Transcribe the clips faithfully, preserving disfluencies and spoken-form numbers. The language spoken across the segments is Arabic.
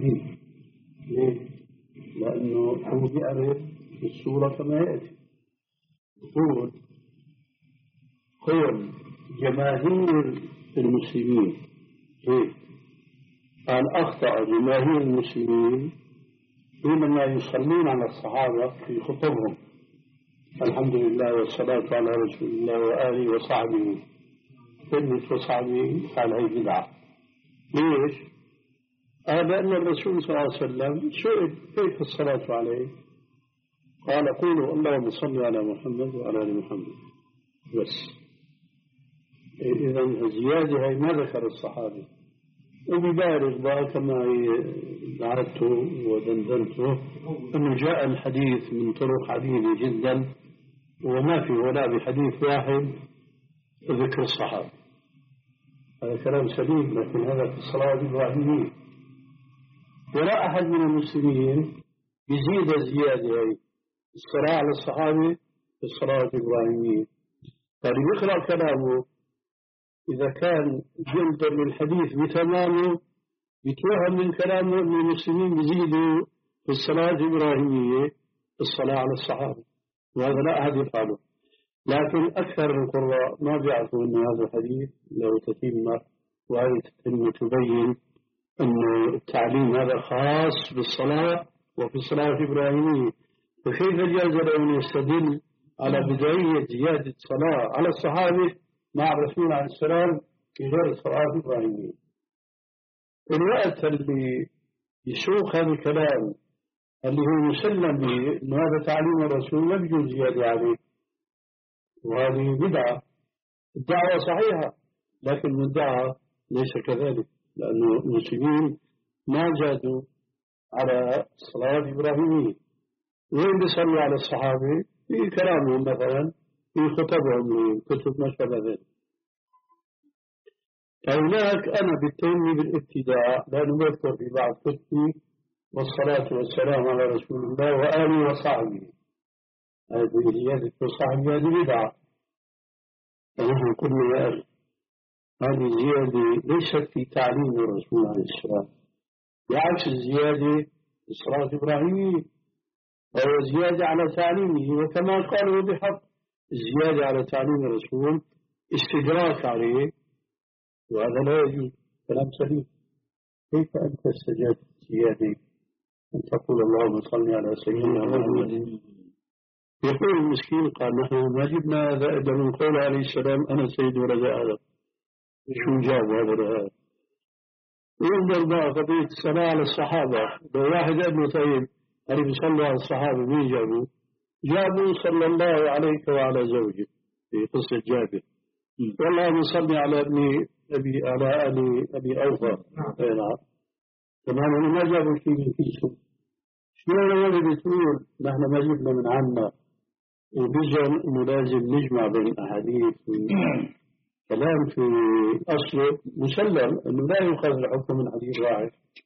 الحديث. ليه؟ لأنه هو بيعرف الصورة كما يأتي، يقول قول جماهير المسلمين. ليه؟ قال أخطأ جماهير المسلمين حينما يصلون على الصحابة في خطبهم الحمد لله والصلاة على رسول الله وآله وصحبه كلمة وصحبه قال هي بدعة. ليش؟ قال لأن الرسول صلى الله عليه وسلم سئل كيف الصلاة عليه؟ قال قولوا اللهم صل على محمد وعلى آل محمد بس. إذا الزيادة هي ما ذكر الصحابي، وببالغ بقى كما دعته ودندنته أنه جاء الحديث من طرق عديدة جدا وما في ولا بحديث واحد ذكر الصحابة. هذا كلام سليم، لكن هذا في الصلاة الإبراهيمية ولا أحد من المسلمين يزيد الزيادة هي الصلاة على الصحابة في الصلاة الإبراهيمية. قال يقرأ كلامه إذا كان جلد للحديث بتمامه بتوهم من كلامه أن المسلمين يزيدوا في الصلاة الإبراهيمية الصلاة على الصحابة، وهذا لا أحد يفعله. لكن أكثر القراء ما بيعرفوا أن هذا الحديث له تتمة، وهذه التتمة تبين أن التعليم هذا خاص بالصلاة وفي الصلاة الإبراهيمية. فكيف جاز له أن يستدل على بداية زيادة الصلاة على الصحابة مع الرسول عليه السلام في غير الصلاة الإبراهيمية؟ الوقت اللي يسوق هذا الكلام اللي هو مسلم به أن هذا تعليم الرسول لا يجوز زيادة عليه، وهذه بدعة. الدعوة صحيحة لكن الدعوة ليس كذلك، لأن المسلمين ما جادوا على الصلاة الإبراهيمية. وين بيصلوا على الصحابة؟ في كلامهم مثلا، في خطبهم، في كتب ما شابه ذلك. فهناك أنا بتهمني بالابتداء لأنه بذكر في بعض كتبي والصلاة والسلام على رسول الله وآله وصحبه، هذه زيادة وصحبه هذه بدعة. فنحن قلنا يا أخي هذه زيادة ليست في تعليم الرسول عليه السلام، بعكس الزيادة في الصلاة الإبراهيمية وهو زيادة على تعليمه، وكما قالوا بحق الزيادة على تعليم الرسول استدراك عليه، وهذا لا يجوز. كلام سليم. كيف أنت استجبت زيادة أن تقول اللهم صل على سيدنا محمد؟ يقول المسكين قال نحن ما جبنا هذا إلا من قول عليه السلام أنا سيد ولد آدم. شو جاب هذا لهذا؟ وينظر بقى قضية الصلاة على الصحابة. لو واحد قال له طيب هل بيصلوا على الصحابة مين جابوا؟ جابوا صلى الله عليك وعلى زوجك في قصة جابر. والله نصلي على ابن أبي على أبي أبي أوفى. نعم. تمام. ما جابوا شيء من كيسه. شنو اللي بتقول نحن ما جبنا من عنا وبيجي إنه لازم نجمع بين الأحاديث. كلام في أصله مسلم إنه لا يؤخذ الحكم من حديث واحد،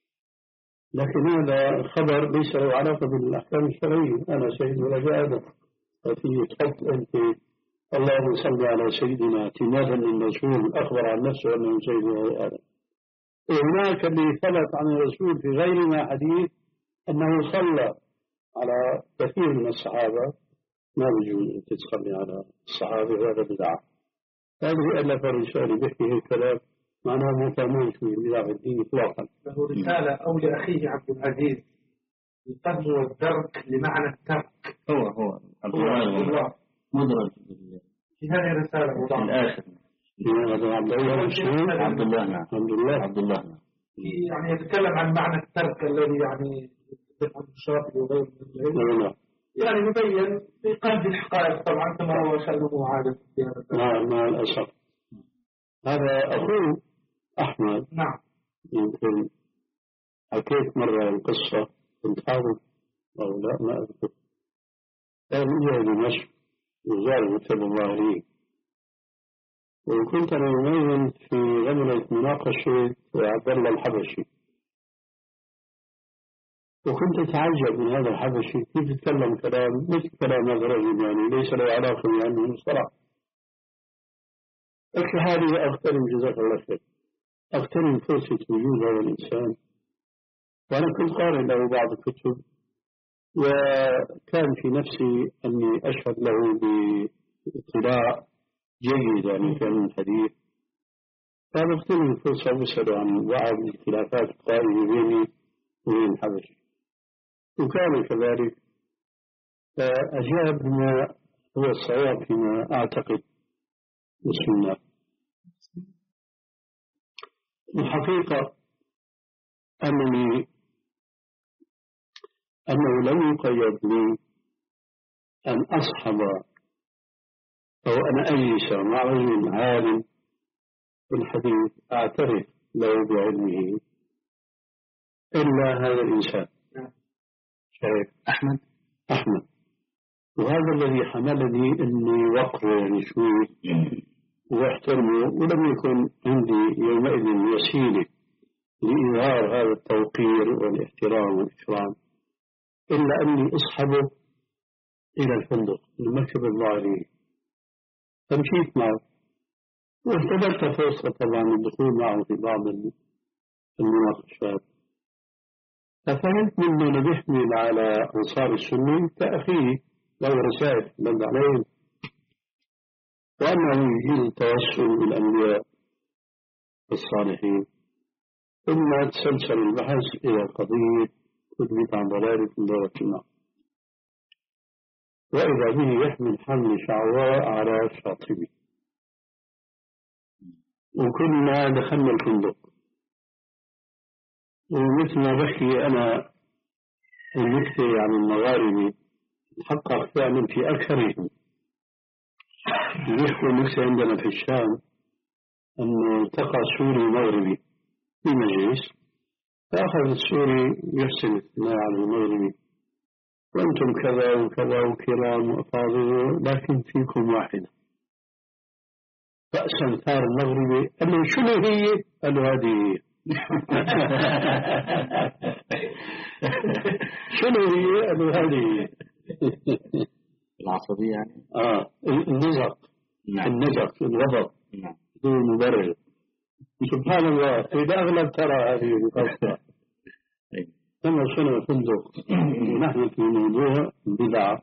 لكن هذا خبر ليس له علاقة بالأحكام الشرعية. أنا سيد ولد آدم، ففي تحط أنت اللهم صل على سيدنا اعتمادا من الرسول أخبر عن نفسه أنه سيد ولد آدم. وهناك اللي ثبت عن الرسول في غير ما حديث أنه صلى على كثير من الصحابة، ما بيجوز أن تصلي على الصحابة، وهذا بدعة. هذه ألف رسالة بيحكي هالكلام معناه ما فهمون شو البدع في الدين إطلاقا. له رسالة أو لأخيه عبد العزيز القدم والدرك لمعنى الترك. هو هو عبد الله مدرج في هذه الرسالة في الآخر. هذا عبد الله عبد الله نعم عبد الله عبد الله نعم. يعني يتكلم عن معنى الترك الذي يعني يتفق عن الشافعي وغيره من العلم. يعني مبين في قلب الحقائق طبعا كما هو شأنه عادة في هذا. نعم مع الأسف. هذا أخوه أحمد. نعم. يمكن حكيت مرة القصة كنت حاضر أو لا ما أذكر. كان جاء دمشق وزار مكتب الظاهرين، وكنت أنا يومين في غمرة مناقشة عبد الله الحبشي، وكنت أتعجب من هذا الحبشي كيف يتكلم كلام مثل كلام هذا الرجل، يعني ليس له علاقة بأنه مصطلح. أكثر هذه أغتنم جزاك الله خير، أغتنم فرصة وجود هذا الإنسان وأنا كنت قارئ له بعض الكتب، وكان في نفسي أني أشهد له باطلاع جيد يعني في علم الحديث، فأخذت الفرصة وأسأله عن بعض الخلافات القائمة بيني وبين الحبشي، وكان كذلك، فأجاب بما هو الصواب فيما أعتقد والسنة. الحقيقة أنني أنه لم يقيد لي أن أصحب أو أن أجلس مع رجل عالم في الحديث أعترف له بعلمه إلا هذا الإنسان شايف أحمد أحمد وهذا الذي حملني أني وقره يعني شوي واحترمه، ولم يكن عندي يومئذ وسيلة لإظهار هذا التوقير والاحترام والإكرام إلا أني أصحبه إلى الفندق المكتب الظاهري، فمشيت معه واحتملت فرصة طبعا الدخول معه في بعض المناقشات، ففهمت منه أنه بيحمل على أنصار السنة كأخيه له رسائل لد عليهم، وأنه يجيز التوسل بالأنبياء الصالحين. ثم تسلسل البحث إلى قضية كتبت عن ضلالة دورة النار، وإذا به يحمل حمل شعواء على شاطبه، وكنا دخلنا الفندق، ومثل ما بحكي أنا النكتة عن المغاربة حقق فعلا في أكثرهم. يحكوا النكتة عندنا في الشام أنه التقى سوري مغربي في مجلس، فأخذ السوري يحسن الثناء على المغربي، وأنتم كذا وكذا وكرام وأفاضل لكن فيكم واحدة، رأسا ثار المغربي قال له شنو هي؟ قال له هذه هي. شنو هي؟ قال له هذه هي. العصبية يعني آه النزق نعم. النزق الغضب نعم. بدون مبرر. سبحان الله في أغلب ترى هذه القصة. لما وصلنا الفندق ونحن في موضوع البدعة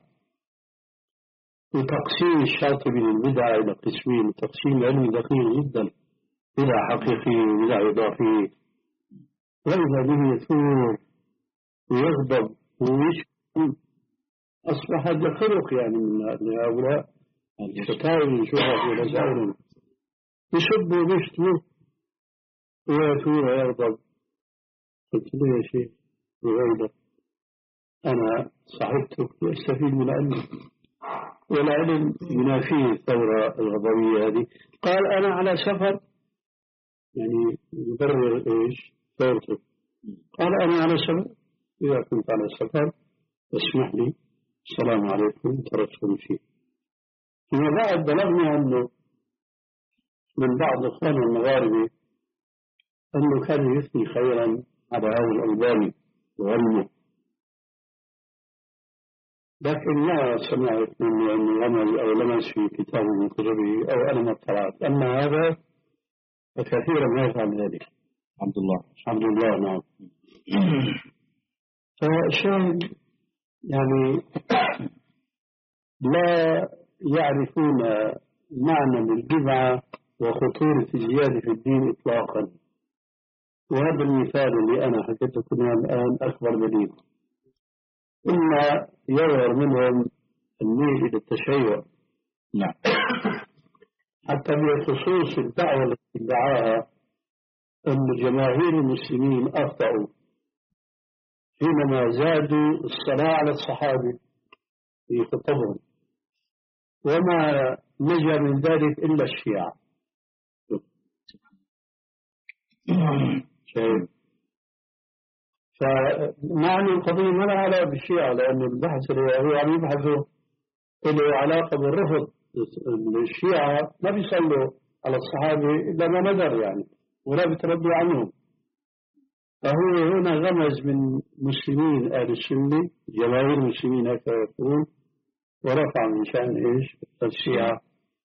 وتقسيم الشاطبي للبدعة إلى قسمين، تقسيم علمي دقيق جدا، بدعة حقيقية وبدعة إضافية، وإذا به يثور ويغضب ويشكو، أصبح هذا خلق يعني من هؤلاء الشتائم من شهرة ورزائل، يسب ويشتم ويثور ويغضب. قلت له يا شيخ وغيره أنا صاحبتك لأستفيد من علمك، والعلم ينافيه الثورة الغضبية هذه. قال أنا على سفر، يعني يبرر إيش ثورته. قال أنا على سفر، إذا كنت على سفر اسمح لي، السلام عليكم، تركت المشي. فيما بعد بلغني أنه من بعض إخوان المغاربة أنه كان يثني خيرا على هذا الألباني وعلمه، لكن ما سمعت منه أنه غمز أو لمس في كتاب من كتبه أو أنا ما اطلعت. أما هذا فكثيرا ما يفعل ذلك. عبد الله عبد الله نعم. فالشاهد يعني لا يعرفون معنى البدعة وخطورة الزيادة في الدين إطلاقا، وهذا المثال اللي أنا حكيت لكم الآن أكبر دليل. إما يظهر منهم الميل إلى التشيع، نعم، حتى بخصوص الدعوة التي ادعاها أن جماهير المسلمين أخطأوا حينما زادوا الصلاة على الصحابة في خطبهم، وما نجا من ذلك إلا الشيعة. شايف؟ فمعنى القضية ما لها علاقة بالشيعة، لأن البحث اللي هو عم يبحثه له علاقة بالرفض. الشيعة ما بيصلوا على الصحابة إلا ما ندر يعني، ولا بيتردوا عنهم. فهو هنا غمز من مسلمين أهل السنة، جماهير المسلمين هكذا يقولون، ورفع من شأن إيش الشيعة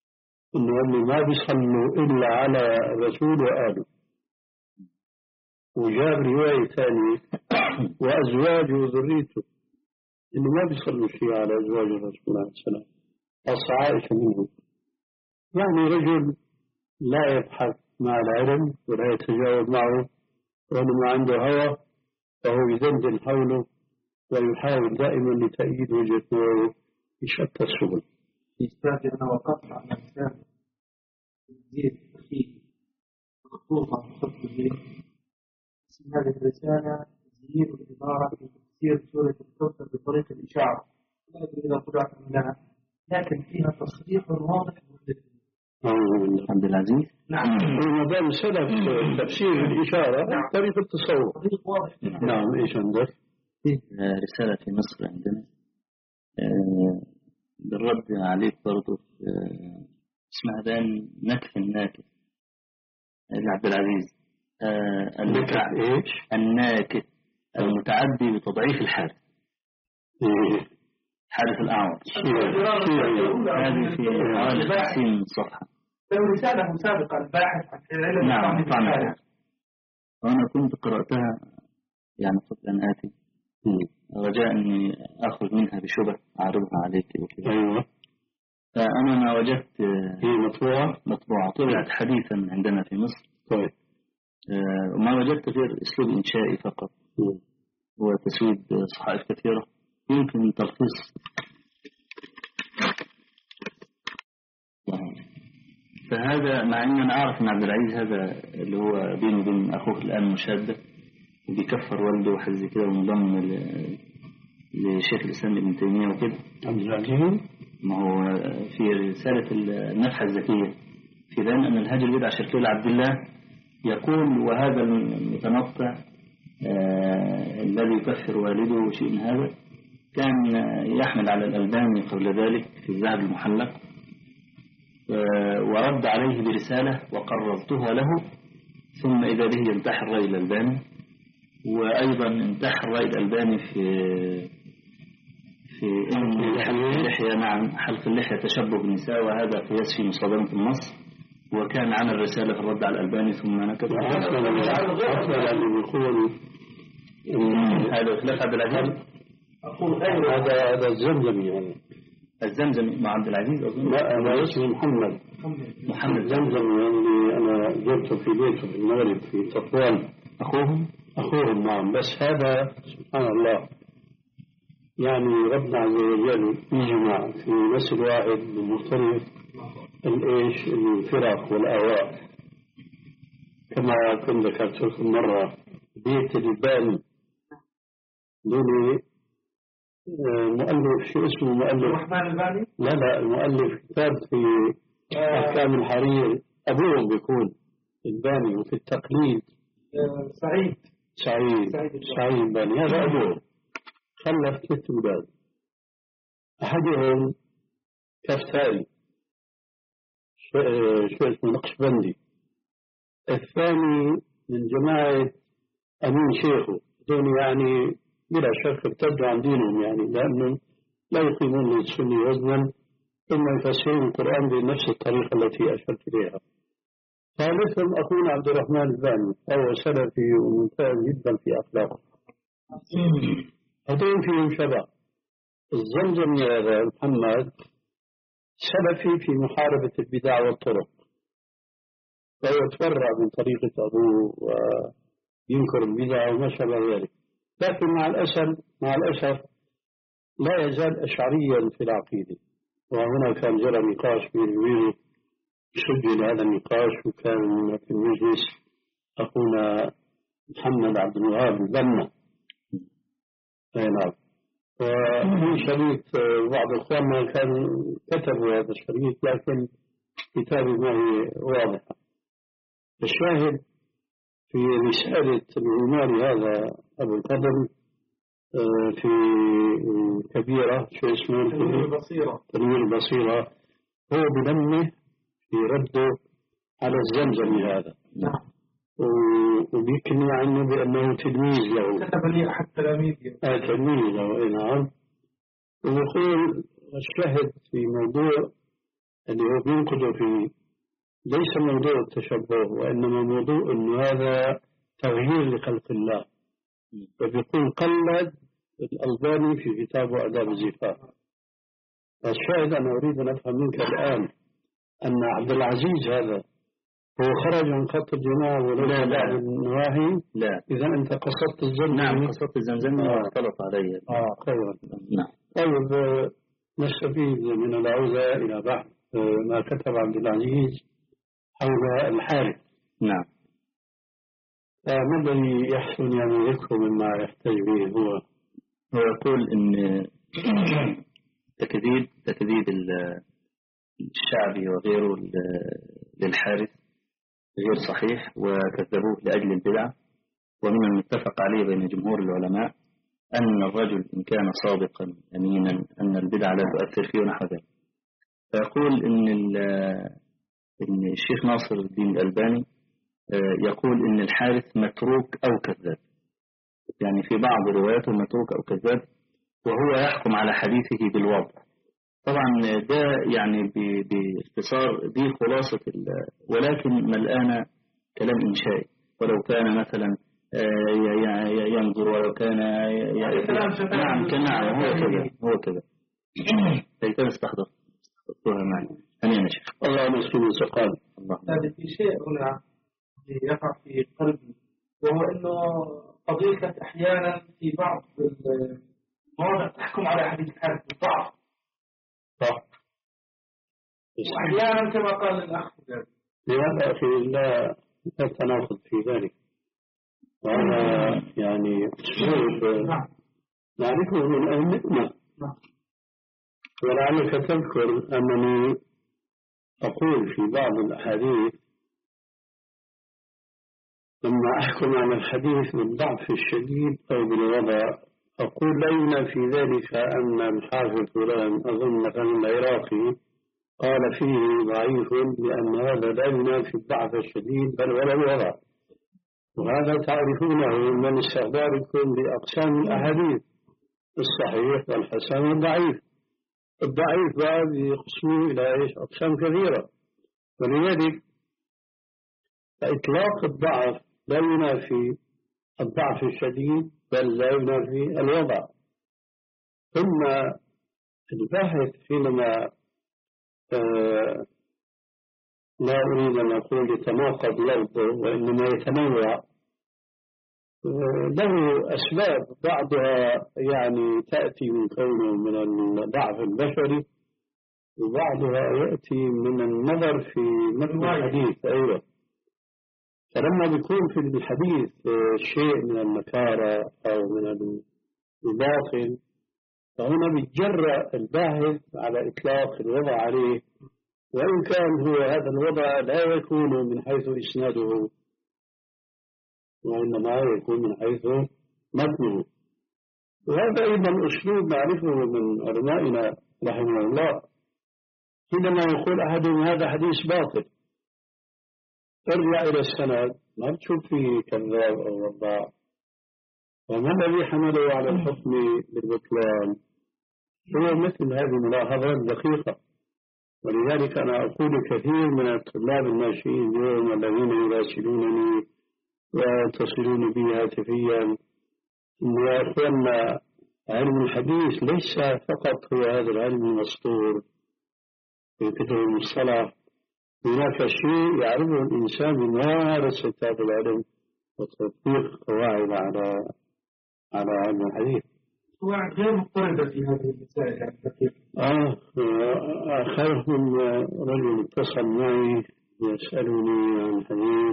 إنه اللي ما بيصلوا إلا على الرسول وآله. وجاب رواية ثانية وأزواجه وذريته، إنه ما بيصلوا شيء على أزواج الرسول عليه السلام، خاصة عائشة منهم. يعني رجل لا يبحث مع العلم ولا يتجاوب معه، وإنما عنده هوى فهو يدندن حوله ويحاول دائما لتأييد وجهة نظره في شتى السبل. يستاذ أنا وقفت على كتاب تسجيل أخيه مخطوطة مخطوطة اسم هذه الرسالة تسجيل العبارة في تفسير سورة الكوثر بطريقة الإشارة، لا أدري إذا طلعت منها، لكن فيها تصريح واضح جدا. عبد العزيز نعم. وما دام سلف تفسير الإشارة نعم. طريقة التصور. تصريح واضح. نعم. إيش عندك؟ فيه رسالة في مصر عندنا بالرد عليك برضو، اسمها بان نكف الناكف لعبد العزيز. نكف إيش؟ الناكف المتعدي بتضعيف الحارث. إيه. حارث الأعور. هذه في حوالي خمسين صفحة. له رسالة مسابقة الباحث عن علم. نعم طبعا. وأنا كنت قرأتها يعني قبل أن آتي، رجاء أني أخذ منها بشبه أعرضها عليك وكذا. أيوة. فأنا ما وجدت هي مطبوعة مطبوعة طلعت حديثا عندنا في مصر. طيب. وما وجدت غير أسلوب إنشائي فقط وتسويد صحائف كثيرة، يمكن تلخيص. فهذا مع أن أنا أعرف أن عبد العزيز هذا اللي هو بينه وبين أخوه الآن مشادة وبيكفر والده وحاجة زي كده ومنضم لشيخ الإسلام ابن تيمية وكده. عبد العزيز ما هو في رسالة النفحة الذكية في بيان أن الهاجر البدع الشركية لعبد الله يقول وهذا المتنطع آه الذي يكفر والده شيء من هذا كان يحمل على الألباني قبل ذلك في الذهب المحلق، آه ورد عليه برسالة وقررتها له، ثم إذا به ينتحر رأي الألباني، وأيضا انتحر رأي الألباني في في إن حلق اللحية. نعم حلق اللحية تشبه بالنساء، وهذا قياس في مصادمة النص، وكان عمل رسالة في الرد على الألباني ثم نكت. أصلا أن يقول هذا خلاف عبد العزيز. هذا هذا الزمزمي يعني الزمزمي مع عبد العزيز أظن. لا أنا اسمي محمد محمد زمزمي يعني أنا زرته في بيته في المغرب في تطوان. أخوهم أخوهم نعم. بس هذا سبحان الله يعني ربنا عز وجل يجمع في نسل واحد من مختلف الإيش الفرق والآواء، كما كنت ذكرت لكم مرة بيت الباني دوني مؤلف شو اسمه مؤلف الرحمن الباني. لا لا المؤلف كتاب في أحكام الحرير، أبوه بيكون الباني، وفي التقليد سعيد سعيد سعيد الباني هذا أبوه. خلف ثلاث أولاد، أحدهم كفتائي شو اسمه نقشبندي، الثاني من جماعة أمين شيخه، دون يعني بلا شك ارتدوا عن دينهم يعني لأنهم لا يقيمون للسنة وزنا ثم يفسرون القرآن بنفس الطريقة التي أشرت إليها. ثالثهم أخونا عبد الرحمن الباني، هو سلفي وممتاز جدا في أخلاقه. هذين فيهم شبه. الزمزمي هذا محمد سلفي في محاربة البدع والطرق، فهو تفرع من طريقة أبوه وينكر البدع وما شابه ذلك، لكن مع الأسف مع الأسف لا يزال أشعريا في العقيدة. وهنا كان جرى نقاش بين وبينه، سجل هذا النقاش وكان في المجلس أخونا محمد عبد الوهاب البنا. نعم. وفي شريط بعض إخواننا كان كتبوا هذا الشريط لكن كتابه ما هي واضحة. الشاهد في رسالة العماري هذا أبو الفضل في كبيرة شو اسمه تنوير البصيرة تنوير البصيرة، هو بنمه في رده على الزمزمي هذا. نعم. وبيكني عنه بأنه تلميذ له، كتب لي أحد تلاميذي آه تلميذ له. نعم. ويقول الشاهد في موضوع اللي هو بينقده فيه ليس موضوع التشبه، وإنما موضوع أن هذا تغيير لخلق الله، فبيكون قلد الألباني في كتابه آداب الزفاف. الشاهد أنا أريد أن أفهم منك الآن أن عبد العزيز هذا هو خرج عن خط الجماعة وليس بعض النواهي. لا، إذا أنت قصدت الزمزمي. نعم، قصدت الزمزمي واختلط علي. آه خيرا. نعم. طيب نستفيد من العودة إلى بحث ما كتب عبد العزيز حول الحارث. نعم. ما الذي يحسن يعني ذكره مما يحتاج به هو؟ هو يقول إن تكذيب تكذيب الشعبي وغيره للحارث غير صحيح، وكذبوه لأجل البدعة. ومن المتفق عليه بين جمهور العلماء أن الرجل إن كان صادقا أمينا أن البدعة لا تؤثر فيه نحو ذلك. فيقول إن إن الشيخ ناصر الدين الألباني يقول إن الحارث متروك أو كذاب، يعني في بعض رواياته متروك أو كذاب، وهو يحكم على حديثه بالوضع. طبعا ده يعني باختصار دي خلاصة، ولكن ملآن كلام إنشائي. ولو كان مثلا ينظر، ولو كان نعم كنعم هو كذا هو كذا فإذا استحضر استحضرتها معي. أمين يا شيخ. الله مسلم سقال. هذا في شيء هنا يقع في قلبي، وهو أنه قضية أحيانا في بعض المواضع تحكم على حديث الحارث بالضعف. صح. وأحيانا كما قال الأخ لماذا أخي لا تناقض في ذلك؟ وأنا يعني أسلوب نعرفه من أئمتنا. ولعلك تذكر أنني أقول في بعض الأحاديث لما أحكم عن الحديث بالضعف الشديد أو بالوضع أقول لا يمنع في ذلك أن الحافظ فلان أظن مثلا العراقي قال فيه ضعيف، لأن هذا لا ينافي الضعف الشديد بل ولا الوضع. وهذا تعرفونه من استخباركم لأقسام الأحاديث، الصحيح والحسن والضعيف. الضعيف بعد يقسمه إلى إيش؟ أقسام كثيرة. ولذلك إطلاق الضعف لا ينافي الضعف الشديد بل لا ينافي الوضع. ثم الباحث حينما آه لا أريد أن أقول يتناقض لفظه وإنما يتنوع، آه له أسباب، بعضها يعني تأتي من كونه من الضعف البشري، وبعضها يأتي من النظر في متن الحديث. أيوة. فلما بيكون في الحديث شيء من النكارة أو من الباطل، فهنا بيتجرأ الباحث على إطلاق الوضع عليه، وإن كان هو هذا الوضع لا يكون من حيث إسناده، وإنما يكون من حيث متنه. وهذا أيضا أسلوب نعرفه من علمائنا رحمه الله، حينما يقول أحدهم هذا حديث باطل ارجع إلى السند ما تشوف فيه كذاب أو وضاع. وما الذي حمله على الحكم بالبطلان؟ هو مثل هذه الملاحظات دقيقة. ولذلك أنا أقول كثير من الطلاب الناشئين اليوم الذين يراسلونني ويتصلون بي هاتفيا، يا أخوانا علم الحديث ليس فقط هو هذا العلم المسطور في كتب المصطلح، هناك شيء يعرفه الإنسان بممارسة هذا العلم وتطبيق قواعد على على علم الحديث. هو غير مضطرد في هذه المسائل يعني كثير. آه آخرهم رجل اتصل معي يسألني عن حديث،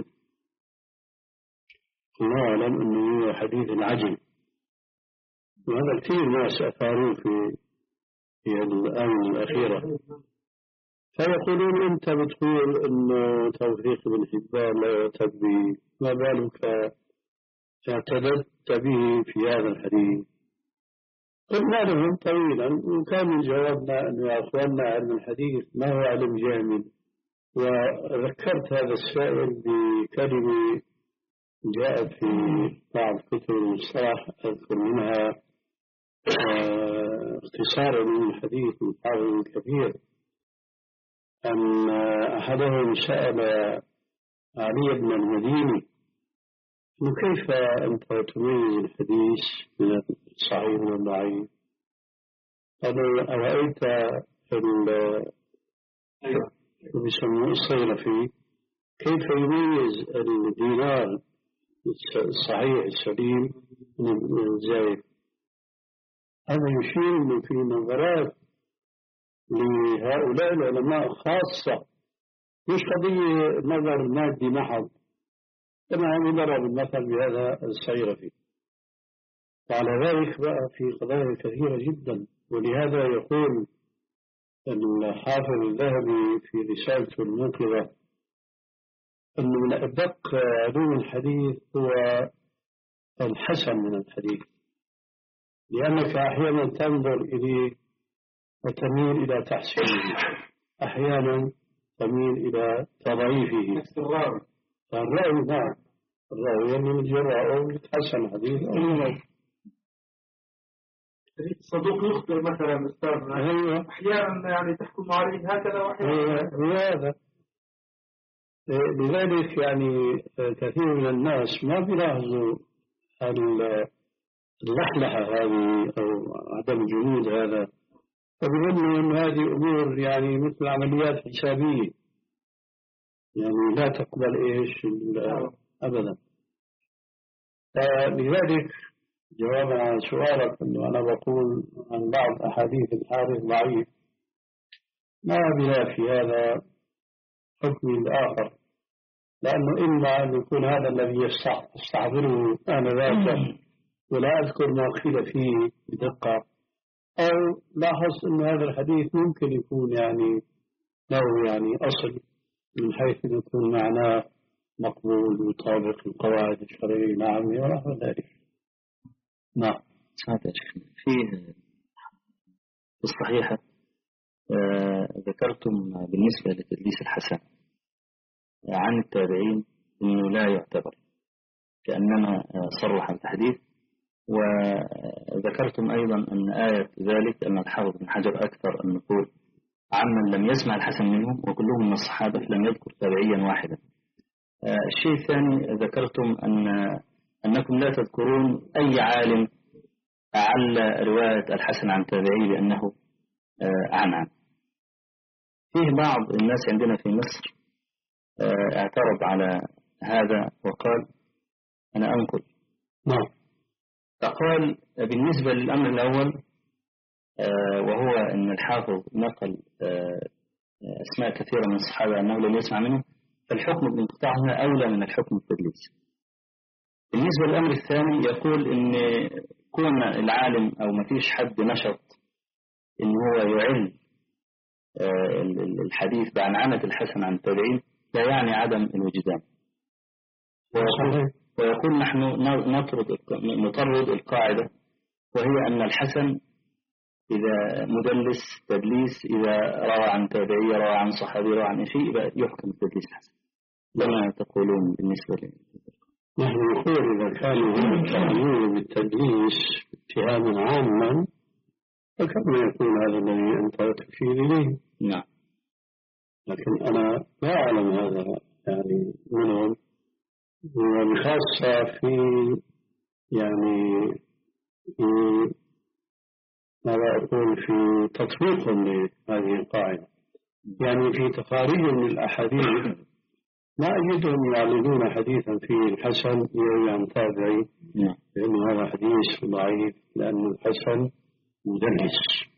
الله أعلم أنه هو حديث العجل، وهذا كثير ناس أثاروا في في الآونة الأخيرة. فيقولون أنت بتقول أنه توثيق ابن حبان لا يعتد به، ما بالك اعتددت به في هذا الحديث؟ قلنا لهم طويلا، وكان من جوابنا أن يا أخواننا علم الحديث ما هو علم جامد. وذكرت هذا السائل بكلمة جاءت في بعض كتب المصطلح أذكر منها اختصار من الحديث من حافظ كثير، أن أحدهم سأل علي بن المديني وكيف أنت تميز الحديث من الصحيح من الضعيف؟ أنا رأيت يسموه الصيرفي كيف يميز الدينار الصحيح السليم من الزائف. هذا يشير أنه في نظرات لهؤلاء العلماء خاصة، مش قضية نظر مادي محض، كما ضرب المثل بهذا الصيرفي. وعلى ذلك بقى في قضايا كثيرة جدا، ولهذا يقول الحافظ الذهبي في رسالته الموقظة أن من أدق علوم الحديث هو الحسن من الحديث، لأنك أحيانا تنظر إليه وتميل إلى تحسينه، أحيانا تميل إلى تضعيفه. الرأي نعم، الرأي يعني من جراءه يتحسن حديث أو صدوق يخطئ مثلا أستاذنا، أحيانا يعني تحكم عليه هكذا وأحيانا هذا. لذلك يعني كثير من الناس ما بيلاحظوا اللحلحة هذه أو عدم الجمود هذا، فبظنوا أن هذه أمور يعني مثل عمليات حسابية، يعني لا تقبل إيش أبدا. فلذلك جوابا عن سؤالك أنه أنا بقول عن بعض أحاديث الحارث ضعيف، ما بلا في هذا حكم الآخر، لأنه إما أن يكون هذا الذي يستحضره آنذاك ولا أذكر ما قيل فيه بدقة، أو لاحظت أن هذا الحديث ممكن يكون يعني له يعني أصل من حيث يكون معناه مقبول ويطابق القواعد الشرعية العامة ونحو ذلك. نعم. فيه في الصحيحة آه ذكرتم بالنسبة لتدليس الحسن عن التابعين أنه لا يعتبر، كأنما صرح التحديث. وذكرتم أيضا أن آية ذلك أن الحافظ بن حجر أكثر أن نقول عمن لم يسمع الحسن منهم وكلهم من الصحابة لم يذكر تابعيا واحدا. آه الشيء الثاني ذكرتم أن أنكم لا تذكرون أي عالم أعل رواية الحسن عن تابعي بأنه آه عن عن. فيه بعض الناس عندنا في مصر آه اعترض على هذا وقال أنا أنقل. نعم. فقال بالنسبة للأمر الأول آه وهو أن الحافظ نقل آه أسماء كثيرة من الصحابة أنه لم يسمع منهم، فالحكم بانقطاع هنا أولى من الحكم بالتدليس. بالنسبة للأمر الثاني يقول أن كون العالم أو ما فيش حد نشط أن هو يعل آه الحديث بعنعنة الحسن عن التابعين لا يعني عدم الوجدان. ويقول نحن نطرد نطرد القاعدة، وهي أن الحسن إذا مدلس تدليس إذا روى عن تابعي روى عن صحابي روى عن شيء يبقى يحكم التدليس الحسن. لما تقولون بالنسبة لي؟ نحن نقول إذا كانوا هم التعيين بالتدليس اتهاما عاما فكما يكون هذا الذي أنت تشير إليه. نعم. لكن أنا لا أعلم هذا يعني منهم، وبخاصة في يعني في ماذا أقول في تطبيقهم لهذه القاعدة، يعني في تخارجهم للأحاديث ما أجدهم يعلنون حديثا فيه الحسن يروي عن تابعي لأن هذا حديث ضعيف لأن الحسن مدلس.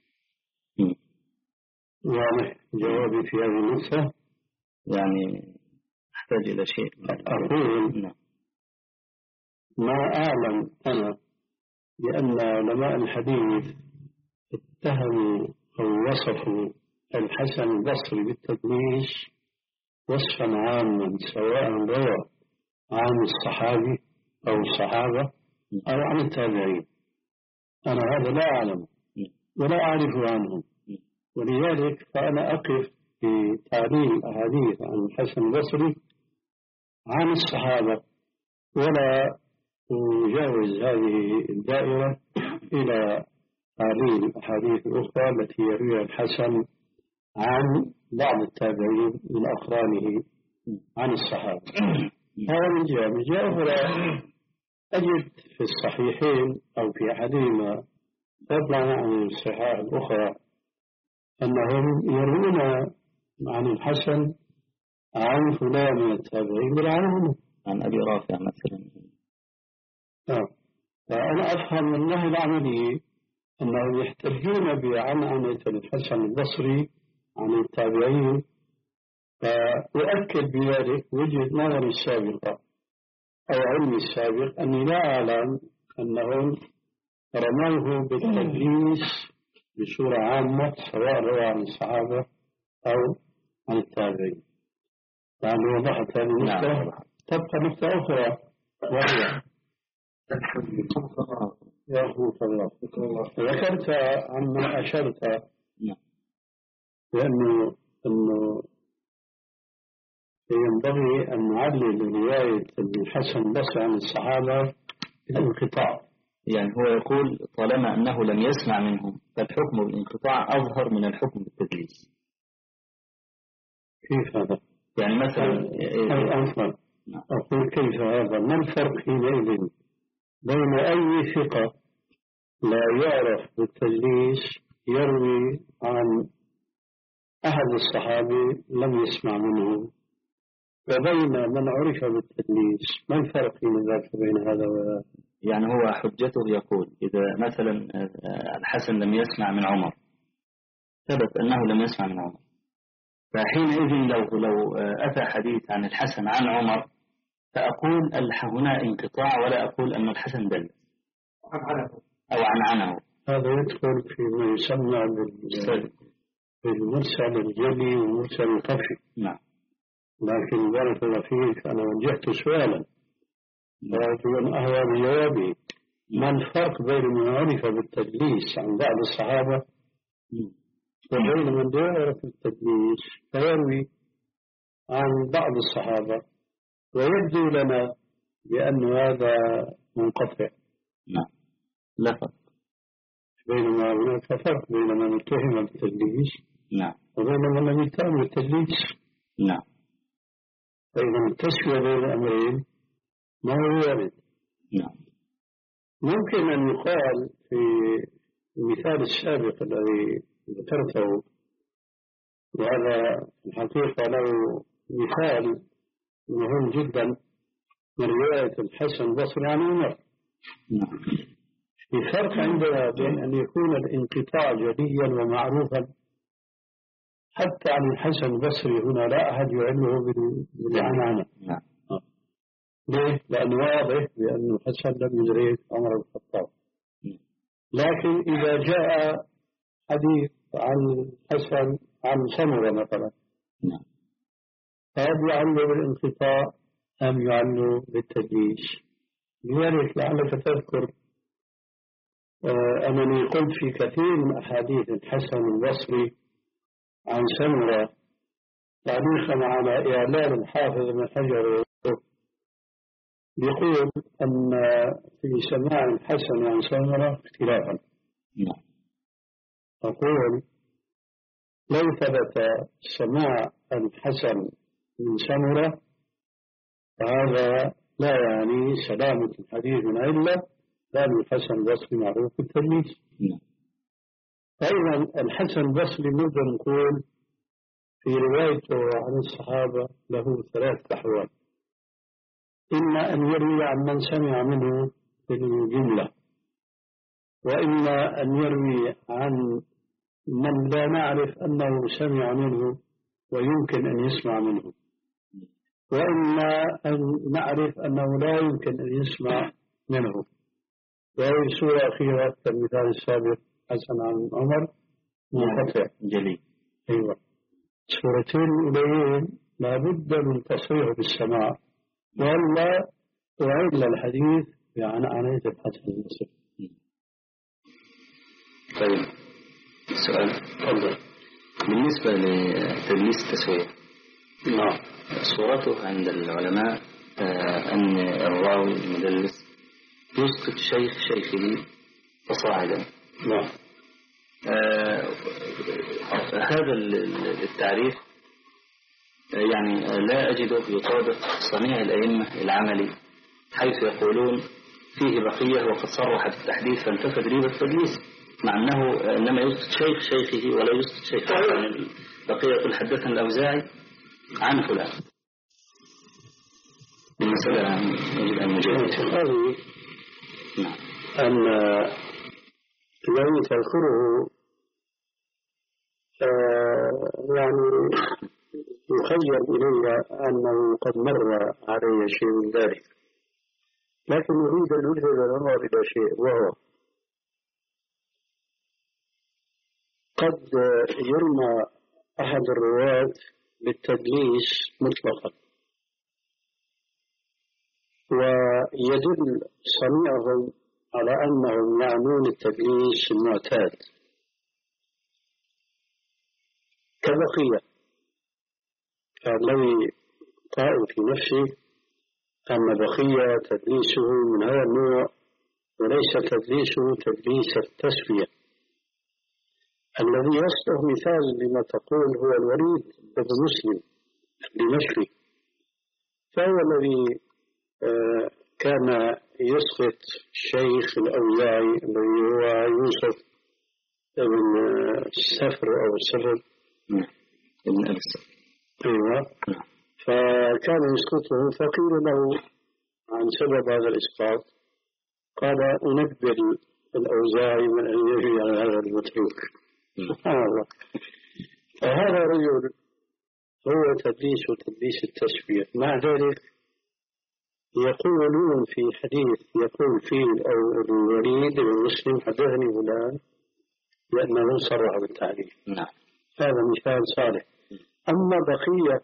واضح جوابي في هذه النقطة؟ يعني أحتاج إلى شيء. أقول نعم. ما أعلم أنا لأن علماء الحديث اتهموا أو وصفوا الحسن البصري بالتدليس وصفا عاما سواء روى عن الصحابي أو الصحابة أو عن التابعين. أنا هذا لا أعلم ولا أعرف عنهم، ولذلك فأنا أقف في تعليل أحاديث عن الحسن البصري عن الصحابة ولا أجاوز هذه الدائرة إلى تعليل الأحاديث الأخرى التي يرويها الحسن عن بعض التابعين من أقرانه عن الصحابة. هذا من جهة. من جهة أخرى أجد في الصحيحين أو في أحدهما فضلا عن الصحاح الأخرى أنهم يروون عن الحسن عن فلان من التابعين بالعنعنة عن أبي رافع مثلا. آه. فأنا أفهم من الله العملي أنهم يحتجون بعنعنة الحسن البصري عن التابعين، فأؤكد بذلك وجهة نظري السابقة أو علمي السابق أني لا أعلم أنهم رموه بالتدليس بصورة عامة سواء روى عن الصحابة أو عن التابعين. يعني وضحت هذه النقطة. تبقى نقطة أخرى وهي يرحمك الله ذكرت عما أشرت بأنه أنه ينبغي أن نعلل رواية الحسن البصري عن الصحابة الانقطاع. يعني هو يقول طالما أنه لم يسمع منهم فالحكم بالانقطاع أظهر من الحكم بالتدليس. كيف هذا؟ يعني مثلا أفضل أقول كيف هذا؟ ما الفرق حينئذ بين أي ثقة لا يعرف بالتدليس يروي عن أحد الصحابي لم يسمع منه وبين من عرف بالتدليس؟ ما الفرق بين هذا وهذا؟ يعني هو حجته يقول إذا مثلا الحسن لم يسمع من عمر ثبت أنه لم يسمع من عمر، فحينئذ لو لو أتى حديث عن الحسن عن عمر فأقول هنا انقطاع ولا أقول أن الحسن دل أو عن عنه. هذا يدخل فيما يسمى بالمرسل الجلي والمرسل الخفي. نعم. لكن بارك الله فيك أنا وجهت سؤالا وأرجو أن أهوى بجوابه. ما الفرق بين من عرف بالتدليس عن بعض الصحابة وبين من لا يعرف بالتدليس فيروي عن بعض الصحابة ويبدو لنا بأن هذا منقطع؟ نعم لا فرق. بينما هناك فرق بين من اتهم بالتدليس نعم وبين من لم يتهم بالتدليس. نعم. فإذا التسوية بين الأمرين ما هو وارد. نعم. ممكن أن يقال في المثال السابق الذي ذكرته، وهذا الحقيقة له مثال مهم جدا من رواية الحسن البصري عن عمر. نعم. في فرق عندنا بين أن يكون الانقطاع جليا ومعروفا حتى عن الحسن البصري هنا لا أحد يعلمه بالعنعنة. نعم. ليه؟ لأنه واضح بأن الحسن لم يدرك عمر بن الخطاب. لكن إذا جاء حديث عن الحسن عن سمرة مثلا هل يعلو بالانقطاع أم يعلو بالتدليس؟ لذلك لعلك تذكر أنني قلت في كثير من أحاديث الحسن البصري عن سمرة تعليقا على إعلان الحافظ بن حجر يقول أن في سماع الحسن عن سمرة اختلافا. أقول لو ثبت سماع الحسن من سمرة فهذا لا يعني سلامة الحديث من علة، لأن الحسن البصري معروف بالتدليس. أيضا الحسن البصري نقدر نقول في روايته عن الصحابة له ثلاث أحوال: إما أن يروي عن من سمع منه في الجملة، وإما أن يروي عن من لا نعرف أنه سمع منه ويمكن أن يسمع منه، وإما أن نعرف أنه لا يمكن أن يسمع منه. وهي سورة أخيرة كالمثال السابق حسن عن عمر منقطع جلي. أيوة. سورتين أوليين لابد من تصريح بالسماع ولا تعيد الحديث عن عناية الحسن البصري. طيب سؤال تفضل. بالنسبة لتدليس التسوية، نعم، صورته عند العلماء أن الراوي المدلس يسقط شيخ شيخه فصاعدا. نعم. آه هذا التعريف يعني لا أجده يطابق صنيع الأئمة العملي حيث يقولون فيه بقية وقد صرح بالتحديث فانتفى ريبة التدليس، مع أنه إنما يسقط شيخ شيخه ولا يسقط شيخه. يعني البقية يقول حدثنا الأوزاعي عن فلان. المسألة يجب أن نجد هذه أن الذي تذكره يعني يخيل إلي أنه قد مر علي شيء من ذلك، لكن يريد أن يلفت النظر إلى شيء، وهو قد يرمى أحد الرواة بالتدليس مطلقا ويدل صنيعهم على أنهم يعنون التدليس المعتاد كبقية. فالذي قائل في نفسه أن بقية تدليسه من هذا النوع وليس تدليسه تدليس التسوية. الذي يصلح مثال لما تقول هو الوليد بن مسلم الدمشقي، فهو الذي كان يسقط الشيخ الأوزاعي الذي هو يوسف بن السفر أو السفر ابن أبي. أيوة. فكان يسقطه فقيل له عن سبب هذا الإسقاط، قال أنبل الأوزاعي من أن يجري على هذا المتروك. سبحان الله. فهذا رجل هو تدليس وتدليس التسوية. مع ذلك يقولون في حديث يقول فيه الوليد بن مسلم حدثني فلان لأنه صرح بالتعليل. نعم. هذا مثال صالح. أما بقية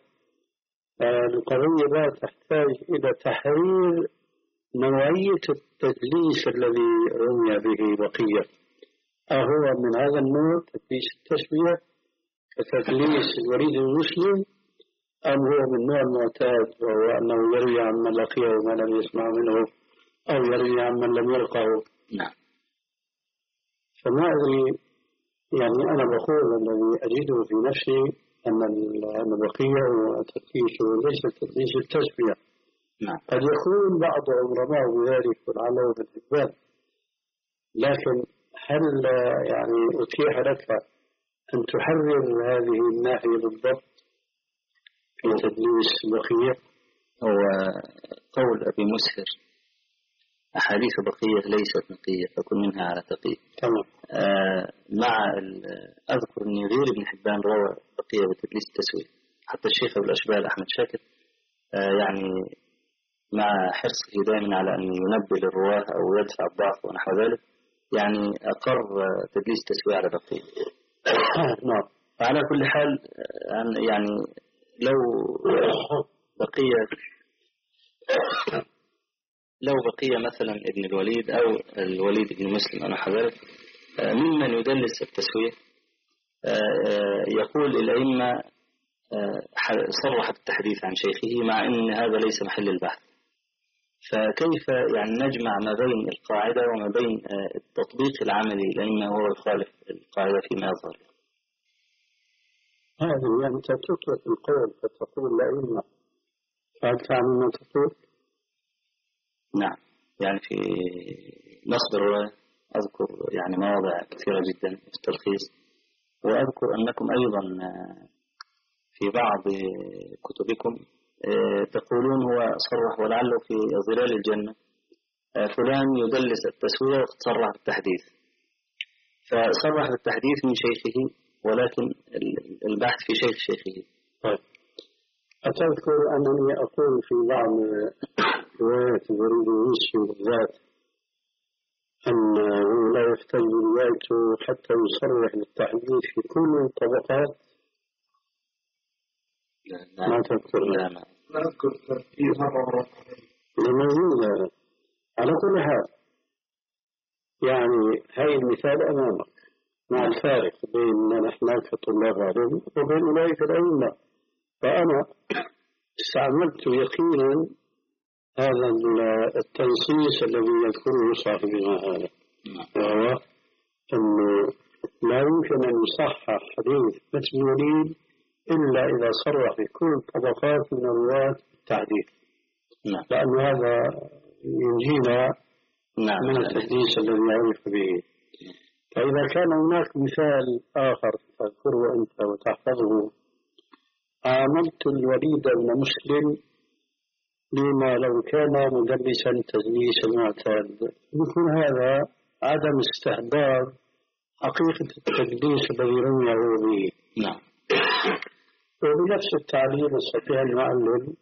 القضية لا تحتاج إلى تحرير نوعية التدليس الذي رمي به بقية، أهو من هذا النوع تدليس التسوية كتدليس الوليد المسلم، أم هو من النوع المعتاد وهو أنه يروي عن من لقيه وما لم يسمع منه أو يروي عن من لم يلقه. نعم. فما أدري، يعني أنا بقول الذي أجده في نفسي أن البقية وتدليسه ليس تدليس التسوية. نعم. قد يكون بعضهم رماه بذلك ولعله ابن حبان، لكن هل يعني أتيح لك أن تحرر هذه الناحية بالضبط في تدليس البقية؟ هو قول أبي مسهر أحاديث بقية ليست نقية فكن منها على تقية. تمام. آه مع أذكر أن غير ابن حبان روى بقية بتدليس التسوية، حتى الشيخ أبو الأشبال أحمد شاكر آه يعني مع حرصه دائما على أن ينبل الرواه أو يدفع الضعف ونحو ذلك، يعني أقر تدليس التسوية على بقية. نعم. على كل حال يعني لو بقية لو بقية مثلا ابن الوليد أو الوليد بن مسلم أو نحو ذلك ممن يدلس التسوية، يقول الأئمة صرح بالتحديث عن شيخه مع أن هذا ليس محل البحث، فكيف يعني نجمع ما بين القاعدة وما بين التطبيق العملي لأنه هو يخالف القاعدة فيما يظهر؟ هذه يعني أنت تطلق القول فتقول الأئمة، فهل تعلم ما تقول؟ نعم. يعني في نصب الرواية أذكر يعني مواضع كثيرة جدا في التلخيص، وأذكر أنكم أيضا في بعض كتبكم تقولون هو صرح ولعله في ظلال الجنة فلان يدلس التسوية وقد صرح بالتحديث، فصرح بالتحديث من شيخه ولكن البحث في شيخ شيخه. طيب. أتذكر أنني أقول في بعض روايات الوليد بن مسلم بالذات أنه لا يحتاج روايته حتى يصرح بالتحديث في كل الطبقات. لا ما تذكر؟ لا ما لا أذكر ترتيب مرة. موجودة. على كل حال يعني هاي المثال أمامك مع الفارق بين نحن كطلاب علم وبين أولئك الأئمة. فأنا استعملت يقينا هذا التنصيص الذي يذكره صاحبنا هذا، وهو أنه لا يمكن أن يصحح حديث مثل الوليد إلا إذا صرح في كل طبقات من الرواة التحديث. نعم. لأن هذا ينجينا نعم. من التحديث الذي يعرف به. فإذا كان هناك مثال آخر تذكره أنت وتحفظه: عاملت الوليد بن مسلم بما لو كان مدلسا تدليس المعتاد. مثل هذا عدم استحضار حقيقة التدليس الذي رميه به. نعم. وبنفس التعليل يستطيع أن يعلل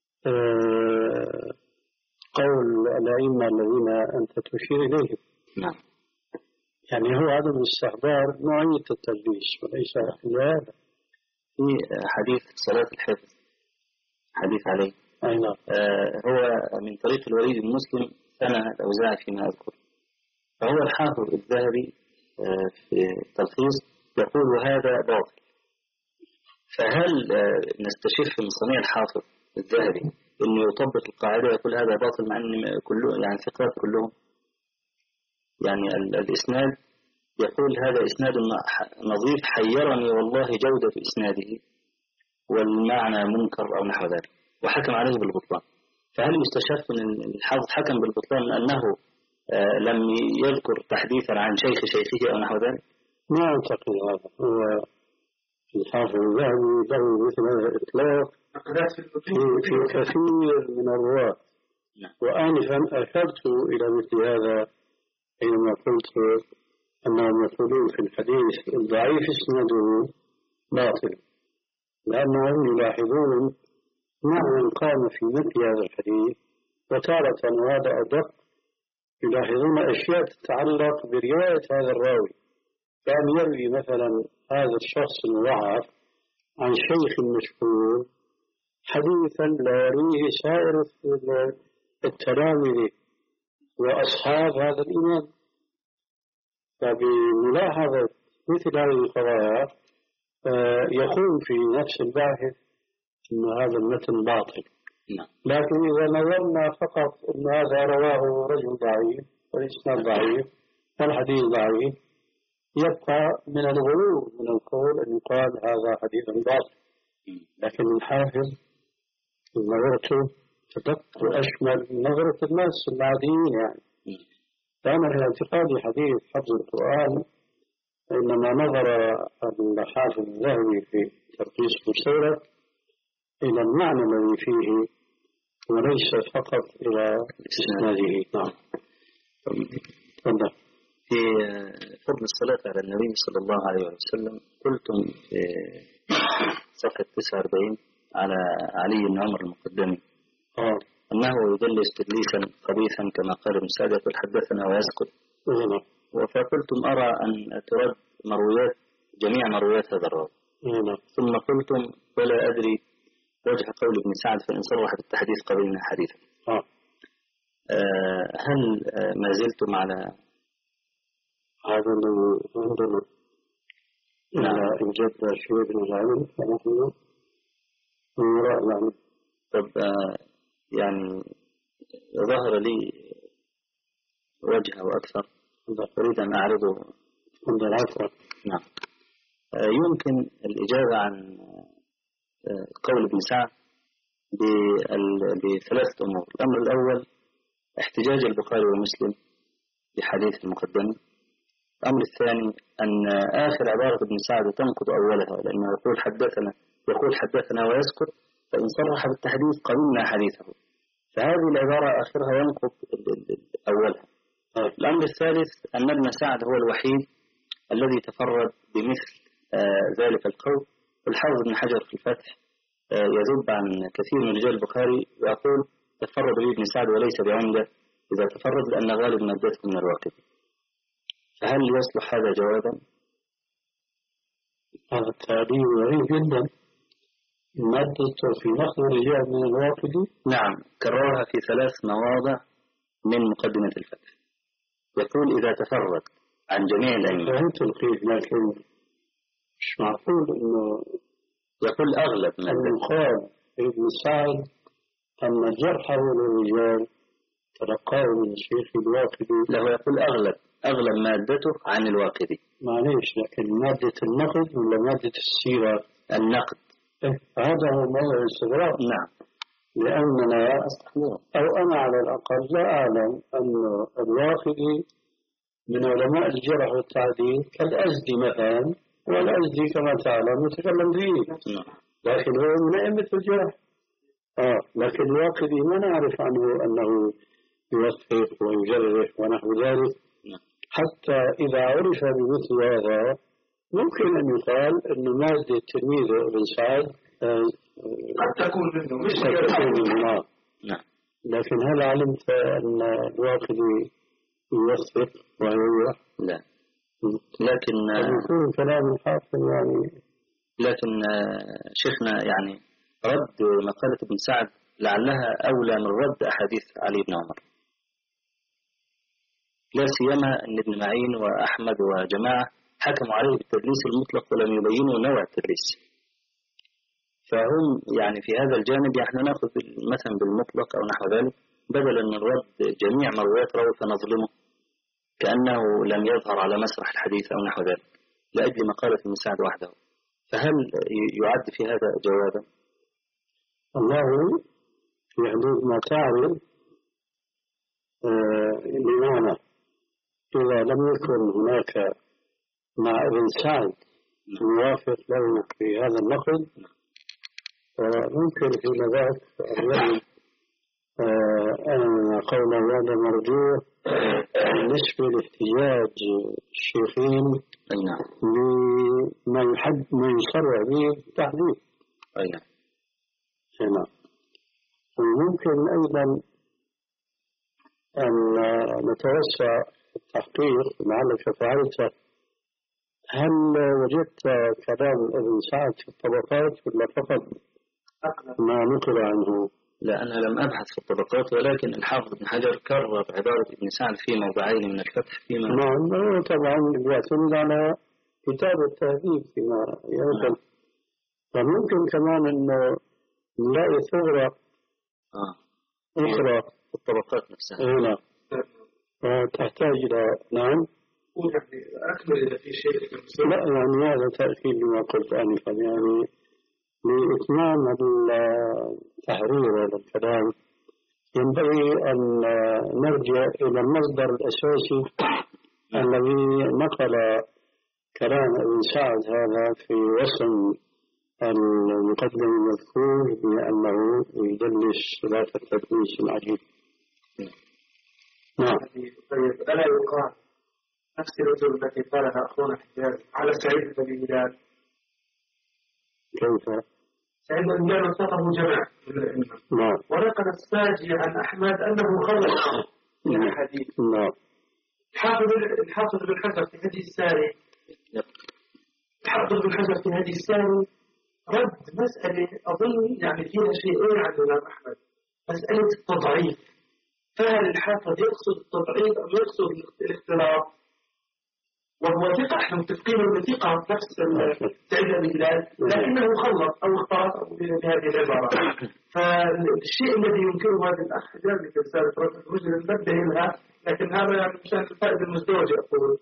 قول الأئمة الذين أنت تشير إليهم. نعم. يعني هو عدم استحضار نوعية التدليس وليس هذا. في حديث صلاة الحفظ حديث عليه. أي نعم. آه هو من طريق الوليد بن مسلم ثنى الأوزاعي فيما أذكر. فهو الحافظ الذهبي آه في التلخيص يقول وهذا باطل. فهل آه نستشف من صنيع الحافظ الذهبي إنه يطبق القاعدة ويقول هذا باطل مع أن كله يعني ثقات كلهم؟ يعني الإسناد يقول هذا إسناد نظيف حيرني والله جودة إسناده والمعنى منكر أو نحو ذلك، وحكم عليه بالبطلان. فهل يستشف من الحافظ حكم بالبطلان لأنه آه لم يذكر تحديثا عن شيخ شيخه أو نحو ذلك؟ ما أعتقد هذا. هو الحافظ الذهبي له مثل هذا الإطلاق في, في كثير من الرواة. وآنفا أشرت إلى مثل هذا حينما قلت أنهم يقولون في الحديث الضعيف اسناده باطل، لأنهم يلاحظون معنى قام في مثل هذا الحديث، وتارة وهذا أدق يلاحظون أشياء تتعلق برواية هذا الراوي. كان يروي مثلا هذا الشخص المضاعف عن شيخ مشهور حديثا لا يرويه سائر التلاميذ وأصحاب هذا الإمام. فبملاحظة مثل هذه القضايا يقوم في نفس الباحث أن هذا المتن باطل. لكن إذا نظرنا فقط أن هذا رواه رجل ضعيف والإسناد ضعيف والحديث ضعيف، يبقى من الغلو من القول أن يقال هذا حديث باطل. لكن الحافظ نظرته تدق وأشمل من نظرة الناس العاديين. يعني كان في اعتقادي حديث حفظ القرآن إنما نظر الحافظ الذهبي في ترقيص مسيرة إلى المعنى الذي فيه وليس فقط إلى إسناده. نعم. في فضل الصلاة على النبي صلى الله عليه وسلم قلتم في صفحة تسعة وأربعين على علي بن عمر المقدمي آه. أنه يدلس تدليسا خبيثا كما قال ابن سعد يقول حدثنا ويسكت. فقلتم أرى أن ترد مرويات جميع مرويات هذا الراوي. ثم قلتم ولا أدري وجه قول ابن سعد فإن صرح بالتحديث قبلنا حديثا. آه. آه هل آه ما زلتم على هذا الذي عندنا إلى إنجاز شيء من العلم فنحن نرى العلم. طب آه يعني ظهر لي وجه وأكثر أريد أن أعرضه عند العصر. نعم. آه يمكن الإجابة عن آه قول ابن سعد بثلاثة أمور. الأمر الأول احتجاج البخاري ومسلم بحديث المقدم. الأمر الثاني أن آخر عبارة ابن سعد تنقض أولها لأنه يقول حدثنا يقول حدثنا ويسكت فإن صرح بالتحديث قبلنا حديثه، فهذه العبارة آخرها ينقض أولها. الأمر الثالث أن ابن سعد هو الوحيد الذي تفرد بمثل آه ذلك القول. والحافظ ابن حجر في الفتح آه يذب عن كثير من رجال البخاري ويقول تفرد به ابن سعد وليس بعمدة إذا تفرد لأن غالب مادته من الواقف. فهل يصلح هذا جوابا؟ هذا التعبير غريب جدا. مادته في نقل الرجال من الواقف. نعم كررها في ثلاث مواضع من مقدمة الفتح. يقول إذا تفرد عن جميع الأئمة. فهمت القيد لكن مش معقول إنه يقول أغلب من قال ابن سعد أن جرحه للرجال تلقاه من الشيخ الواقدي. له يقول أغلب أغلب مادته عن الواقدي. معليش لكن مادة النقد ولا مادة السيرة؟ النقد هذا هو موضوع الاستغراب. نعم. لأننا أو أنا على الأقل لا أعلم أن الواقدي من علماء الجرح والتعديل كالأزدي مثلا، والأزدي كما تعلم متكلم فيه، لكن هو من أئمة الجرح. آه لكن الواقدي ما نعرف عنه أنه يوثق ويجرح ونحو ذلك. حتى إذا عرف بمثل هذا ممكن أن يقال أن مادة التلميذ ابن سعد قد تكون منه مش منه. نعم. لكن هل علمت أن الواقدي يوثق ويجرح؟ لا. لكن يكون كلام الحافظ يعني. لكن شيخنا يعني رد مقالة ابن سعد لعلها أولى من رد أحاديث علي بن عمر، لا سيما أن ابن معين وأحمد وجماعة حكموا عليه بالتدليس المطلق ولم يبينوا نوع التدليس. فهم يعني في هذا الجانب احنا نأخذ مثلا بالمطلق أو نحو ذلك، بدلا من رد جميع مرويات راوي فنظلمه كأنه لم يظهر على مسرح الحديث أو نحو ذلك لأجل مقالة ابن سعد وحده. فهل يعد في هذا جوابا؟ الله في حدود ما تعرف بمعنى إذا لم يكن هناك مع ابن سعد موافق له في هذا النقد ممكن في ذاك الرجل أن قوله هذا مرجوع بالنسبة لاحتجاج الشيخين بما يحد ما يصرح به التحديد. أي نعم. هنا وممكن أيضا أن نتوسع التحقيق لعلك فعلت. هل وجدت كلام ابن سعد في الطبقات ولا فقط ما نقل عنه؟ لا أنا لم أبحث في الطبقات، ولكن الحافظ ابن حجر كرر عبارة ابن سعد في موضعين من الفتح فيما نعم طبعا يعتمد على كتاب التهذيب فيما يقول. فممكن كمان أنه نلاقي ثغرة آه. أخرى في الطبقات نفسها. هنا تحتاج إلى نعم أكمل إذا في شيء. لا يعني هذا تأكيد لما قلت آنفا، يعني لإتمام التحرير هذا الكلام ينبغي أن نرجع إلى المصدر الأساسي الذي نقل كلام ابن سعد هذا في وسم المقدم المذكور بأنه يدلس ثلاثة تدليس عجيب. نعم. طيب ألا يقال نفس الرجل التي قالها أخونا حجاز على سعيد بن هلال؟ كيف؟ سعيد بن هلال وثقه جماعة من الأئمة. نعم. ونقل الساجي عن أحمد أنه غلط من الحديث. نعم. الحافظ الحافظ بن حجر في هدي الساري الحافظ بن حجر في هدي الساري رد مسألة أظن يعني فيها شيئين عن الإمام أحمد، مسألة التضعيف. فهل الحافظ يقصد التضعيف أم يقصد الاختلاط؟ وهو ثقة، احنا متفقين انه ثقة نفس سعيد بن هلال، لكنه خلط أو اختلط بهذه العبارة. فالشيء الذي ينكره هذا الأخ حجاز في رسالة رد الرجل نبه لها، لكن هذا يعني مشان الفائدة المزدوجة أقول.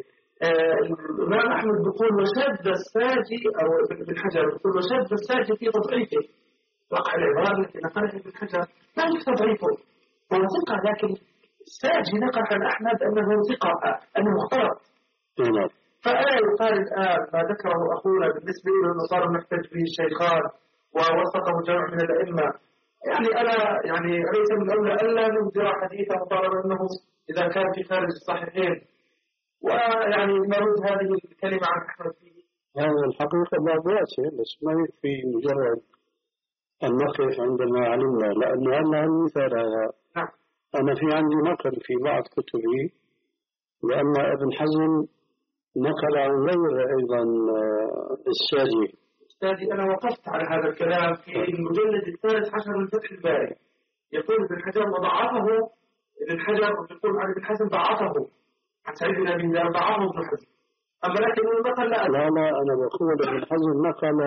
الإمام أحمد بيقول وشد الساجي أو ابن حجر بيقول وشد الساجي في تضعيفه. وقع العبارة التي نقلها ابن حجر لا في تضعيفه، هو ثقة، لكن الساجي نقل عن أحمد أنه ثقة أنه اختلط. فألا يقال الآن ما ذكره أخونا بالنسبة له أنه صار محتج به الشيخان ووثقه جمع من الأئمة، يعني ألا يعني ليس من أولى ألا نبدأ حديثا مطالبا أنه إذا كان في خارج الصحيحين، ويعني نرد هذه الكلمة عن أحمد فيه. هذا الحقيقة لا بأس، بس ما يكفي مجرد أن نقف عندما علمنا، لأن هذا المثال هذا نعم. أنا في عندي نقل في بعض كتبي لأن ابن حزم نقل عن غير أيضا الساجي. أستاذي أنا وقفت على هذا الكلام في المجلد الثالث عشر من فتح الباري، يقول ابن حجر وضعفه ابن حجر يقول عن ابن حزم ضعفه عن سعيد بن أبي هلال ضعفه ابن حزم، أما لكن نقل لا لا لا أنا بقول ابن حزم نقل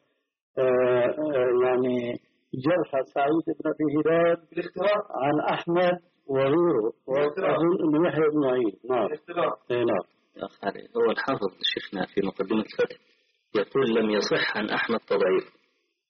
آآ آآ يعني جرح سعيد بن أبي هلال بالاختلاط عن أحمد وغيره، وأظن أنه يحيى بن معين. نعم. نعم. أخ علي هو الحافظ شيخنا في مقدمة الفتح يقول لم يصح عن أحمد تضعيف،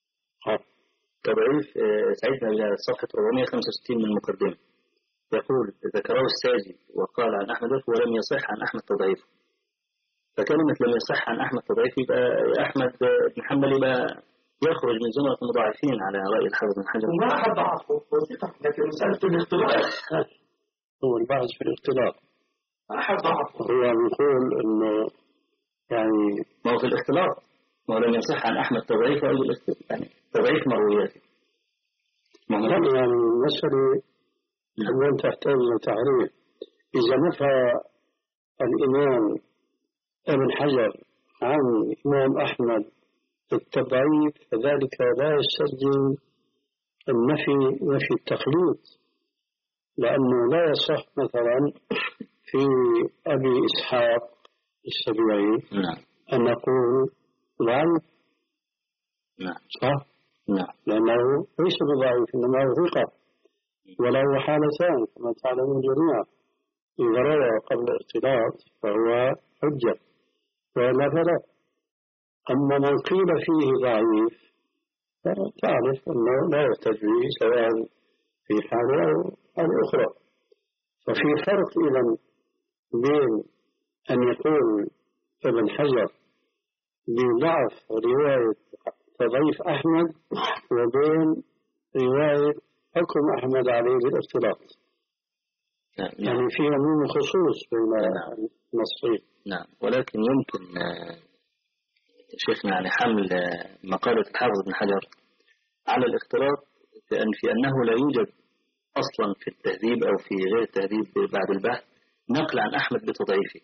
تضعيف سعيد بن صفحة أربعمائة وخمسة وستين من المقدمة يقول ذكره الساجي وقال عن أحمد ولم يصح عن أحمد تضعيفه. فكلمة لم يصح عن أحمد تضعيفه يبقى أحمد بن حنبل يبقى يخرج من زمرة المضاعفين على رأي الحافظ بن حجر. وما أحد ضعفه وثقة، لكن مسألة الاختلاط هو البحث في الاختلاط. ما أحد ضعفه. هو يقول إنه يعني ما هو في الاختلاط ما هو لم يصح عن أحمد تضعيفه أو الاختلاط يعني تضعيف مروياته. يعني المسألة أن تحتاج إلى تعريف. إذا نفى الإمام ابن حجر عن الإمام أحمد التضعيف فذلك لا يستلزم النفي وفي التقليد، لأنه لا يصح مثلا في أبي إسحاق السبيعي أن نقول ضعيف. نعم صح؟ نعم. لأنه ليس بضعيف إنما هو ثقة، وله حالتان كما تعلمون جميعا، إذا روى قبل الاختلاط فهو حجة ولا فلا. أما من قيل فيه ضعيف فتعرف أنه لا يحتج به سواء في حالة أو حالة أخرى. ففي فرق إذن بين أن يقول ابن حجر بضعف رواية تضعيف أحمد وبين رواية حكم أحمد عليه بالاختلاط. يعني في عموم خصوص بين النصين. نعم. ولكن يمكن شيخنا يعني حمل مقالة الحافظ بن حجر على الاختلاط لأن في أنه لا يوجد أصلا في التهذيب أو في غير التهذيب بعد البحث نقل عن أحمد بتضعيفه.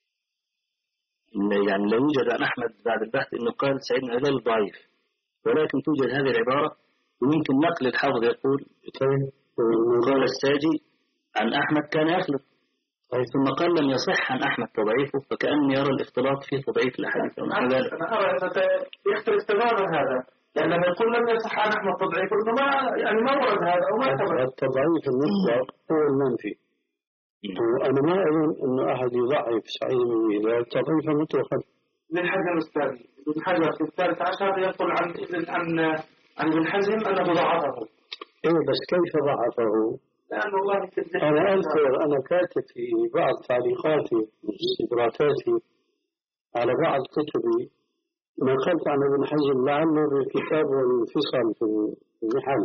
يعني لا يوجد عن أحمد بعد البحث أنه قال سعيد بن هلال ضعيف، ولكن توجد هذه العبارة ويمكن نقل الحافظ يقول قال الساجي عن أحمد كان يخلط، ثم قال لم يصح عن أحمد تضعيفه، فكأن يرى الاختلاط فيه تضعيف الأحاديث. أنا أرى أن يختلف تماما هذا، لأن لما يقول لم يصح عن أحمد تضعيفه ما يعني ما ورد هذا أو ما ثبت. التضعيف المطلق هو المنفي، وأنا ما أظن أنه أحد يضعف سعيد بن هلال تضعيفا مطلقا. من حجر الثاني ابن حجر في الثالث عشر يقول عن عن عن ابن حزم أنه ضعفه. إيه بس كيف ضعفه؟ لأن والله أنا أذكر أنا كاتب في بعض تعليقاتي واستدراكاتي على بعض كتبي نقلت عن ابن حزم لعله بالكتاب والانفصال في المحل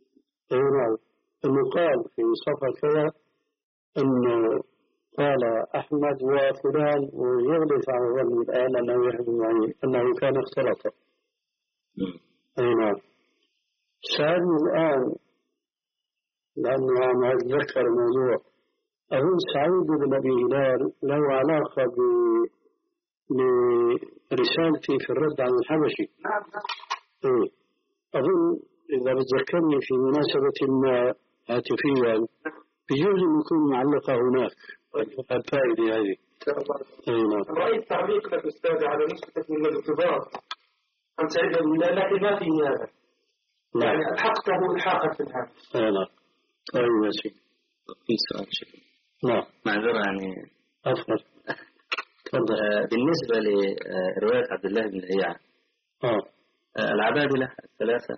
أنه قال في صفحة كذا أنه قال أحمد وفلان ويغلط عن ظن الآن أنه يحزم عني أنه كان اختلطا. أي نعم. سألني الآن لأنه عم أتذكر الموضوع أظن سعيد بن أبي هلال له علاقة برسالتي في الرد عن الحبشي. نعم. إيه. أظن إذا بتذكرني في مناسبة ما هاتفيا بيجوز أن يكون معلقة هناك الفائدة هذه. إيه نعم. رأيت تعليق لك أستاذ على نسخة من الارتباط عن سعيد بن هلال لكن ما فيه هذا. يعني ألحقته إلحاقا في الهام. إيه نعم. أيوة يا سيدي. في سؤال شكرا. نعم. معذرة يعني. أفضل. تفضل. بالنسبة لرواية عبد الله بن لهيعة. آه. العبادلة الثلاثة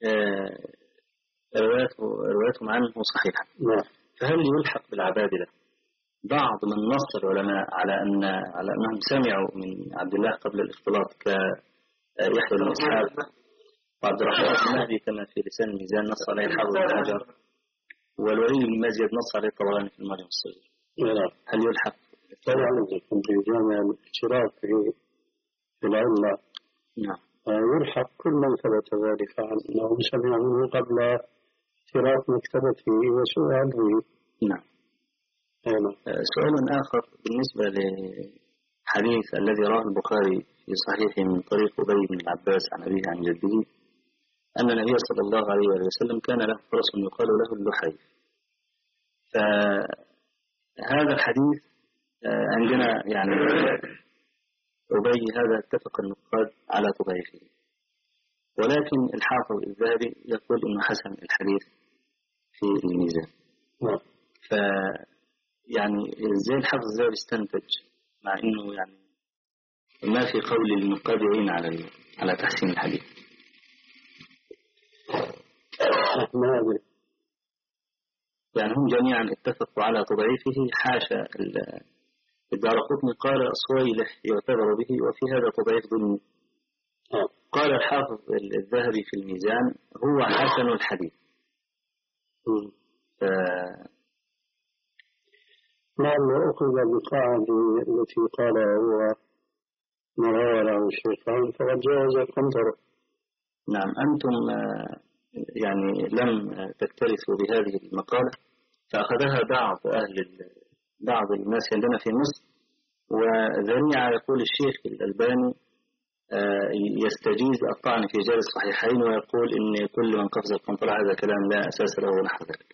روايته روايتهم عنه صحيحة. نعم. فهل يلحق بالعبادلة بعض من نص العلماء على أن على أنهم سمعوا من عبد الله قبل الاختلاط كيحيى بن إسحاق وعبد الرحمن المهدي كما في لسان الميزان نص عليه الحافظ بن حجر والوليد بن مزيد نص عليه الطبراني في المعجم الصغير. نعم. هل يلحق؟ طبعا يكون في جامع الاشتراك في في العلة. نعم. يلحق كل من ثبت ذلك عنه سمع منه قبل اشتراك مكتبته وسؤاله. نعم. سؤال آخر بالنسبة لحديث الذي رواه البخاري في صحيحه من طريق أبي بن العباس عن أبيه عن جده أن النبي صلى الله عليه وسلم كان له فرس يقال له اللحيف. فهذا الحديث عندنا يعني أبي هذا اتفق النقاد على تضعيفه، ولكن الحافظ الذهبي يقول إنه حسن الحديث في الميزان. ف يعني ازاي الحافظ الذهبي استنتج مع إنه يعني ما في قول للنقاد يعين على على تحسين الحديث؟ ما أدري. يعني هم جميعا اتفقوا على تضعيفه، حاشا الدارقطني قال صويلح يعتبر به وفي هذا تضعيف ضمني. قال الحافظ الذهبي في الميزان هو حسن الحديث. ف... ما أنه أخذ بالقاعدة التي قالها هو مراولا أو الشيطان فقد جاوز القنطرة. نعم، أنتم يعني لم تكترثوا بهذه المقالة، فأخذها بعض أهل بعض الناس عندنا في مصر، وذريعة يقول الشيخ الألباني يستجيز الطعن في رجال الصحيحين ويقول إن كل من قفز القنطرة هذا كلام لا أساس له ونحو ذلك.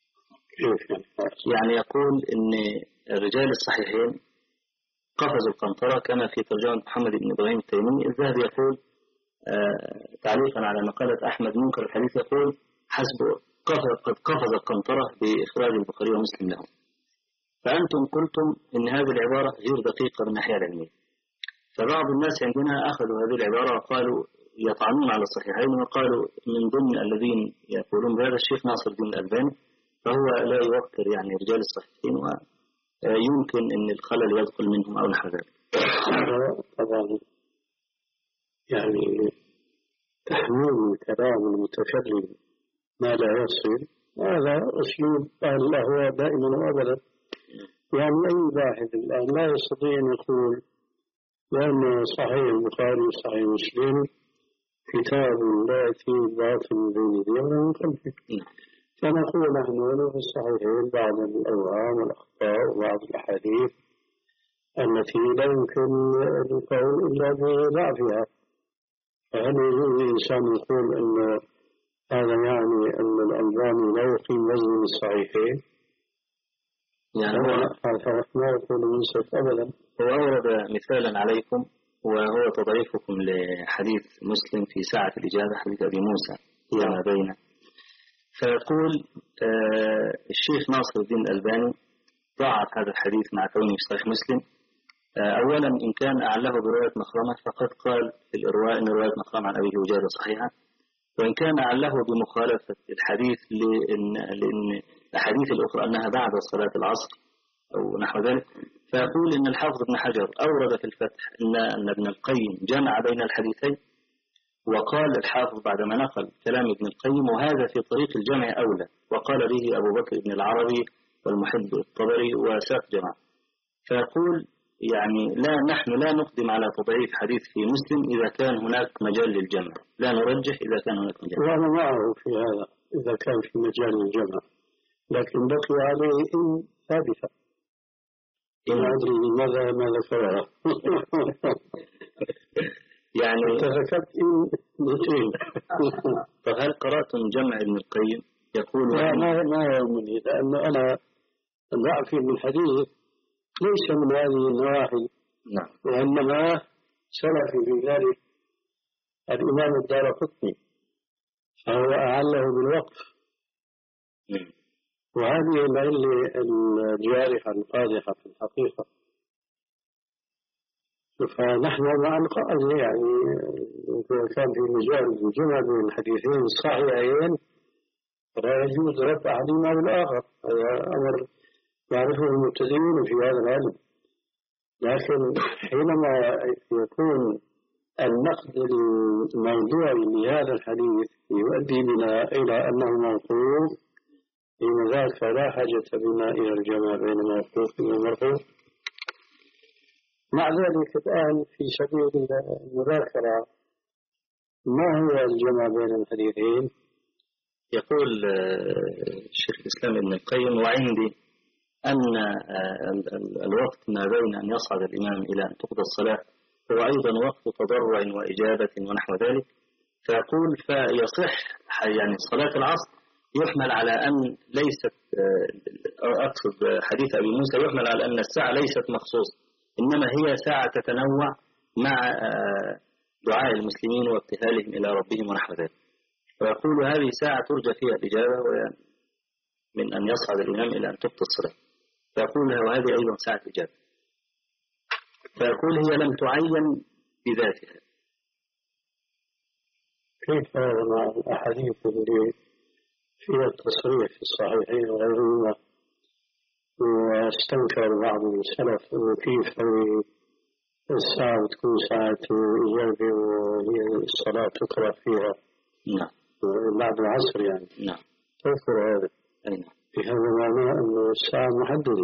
يعني يقول إن رجال الصحيحين قفزوا القنطرة كما في ترجمة محمد بن إبراهيم التيمي. الذهبي يقول آه تعليقا على مقالة أحمد منكر الحديث يقول حسب قد قفز القنطرة بإخراج البخاري ومسلم له. فأنتم قلتم إن هذه العبارة غير دقيقة من الناحية العلمية، فبعض الناس عندنا أخذوا هذه العبارة وقالوا يطعنون على الصحيحين، وقالوا من ضمن الذين يقولون بهذا الشيخ ناصر الدين الألباني، فهو لا يوقر يعني رجال الصحيحين ويمكن أن الخلل يدخل منهم أو نحو ذلك. طبعا يعني تحميل كلام المتكلم ما لا يصل هذا أسلوب أهل الأهواء دائما وأبدا. يعني أي واحد الآن لا يستطيع أن يقول لأن صحيح البخاري وصحيح مسلم كتاب لا يأتي باطل بين يديه ولا من خلفه، فنقول نحن في الصحيحين بعض الأوهام والأخطاء وبعض الأحاديث التي لا يمكن القول إلا بضعفها. فهل يجوز الإنسان يقول أن هذا يعني أن الألباني لا يقيم وزن الصحيحين؟ يعني هو ما يقول منصف أبدا. هو أورد مثالا عليكم وهو تضعيفكم لحديث مسلم في ساعة الإجابة، حديث أبي موسى فيما بينه. فيقول آه الشيخ ناصر الدين الألباني ضعف هذا الحديث مع كونه في صحيح مسلم. آه أولا إن كان أعله برواية مخرمة فقد قال في الإرواء إن رواية مخرمة عن أبيه وجاده صحيحة، وإن كان أعله بمخالفة الحديث لأن, لأن الأحاديث الأخرى أنها بعد صلاة العصر أو نحو ذلك. فيقول إن الحافظ ابن حجر أورد في الفتح إن, أن ابن القيم جمع بين الحديثين، وقال الحافظ بعدما نقل كلام ابن القيم وهذا في طريق الجمع أولى، وقال به أبو بكر بن العربي والمحب الطبري وساق جمع. فيقول يعني لا نحن لا نقدم على تضعيف حديث في مسلم إذا كان هناك مجال للجمع، لا نرجح إذا كان هناك مجال. وأنا معه في هذا إذا كان في مجال للجمع، لكن بقي عليه إن ثابتة. إن أدري لماذا ما ذكرها. يعني تذكرت إن نتين. فهل قرأتم جمع ابن القيم يقول لا ما ما يهمني، لأن أنا ضعفي من الحديث ليس من هذه النواحي. نعم. وإنما سلفي في ذلك الإمام الدارقطني فهو أعله بالوقف. نعم. وهذه العلة الجارحة القادحة في الحقيقة. فنحن مع القائل يعني كان في مجال الجمع بين الحديثين الصحيحين فلا يجوز رد أحدهما بالآخر، هذا أمر يعرفه المبتدئون في هذا العلم. لكن حينما يكون النقد الموضوعي لهذا الحديث يؤدي بنا إلى أنه موقوف، إن ذاك لا حاجة بنا إلى الجمع بين موقوف ومرفوع. مع ذلك الآن في سبيل المذاكرة ما هو الجمع بين الحديثين؟ يقول الشيخ الإسلام ابن القيم وعندي أن الوقت ما بين أن يصعد الإمام إلى أن تقضى الصلاة هو أيضا وقت تضرع وإجابة ونحو ذلك. فيقول فيصح يعني صلاة العصر يحمل على أن ليست، أقصد حديث أبي موسى يحمل على أن الساعة ليست مخصوصة، إنما هي ساعة تتنوع مع دعاء المسلمين وابتهالهم إلى ربهم ونحو ذلك. ويقول هذه ساعة ترجى فيها الإجابة من أن يصعد الإمام إلى أن تبطل الصلاة. فيقول له هذه أيضا ساعة إجابة. فيقول هي لم تعين بذاتها. كيف هذا مع الأحاديث اللي فيها التصريح في الصحيحين وغيرهما، واستنكر بعض السلف أنه كيف الساعة بتكون ساعة إجابة وهي الصلاة تقرأ فيها نعم بعد العصر يعني. نعم توفر هذا. نعم. في هذا معناه أنه الساعة محددة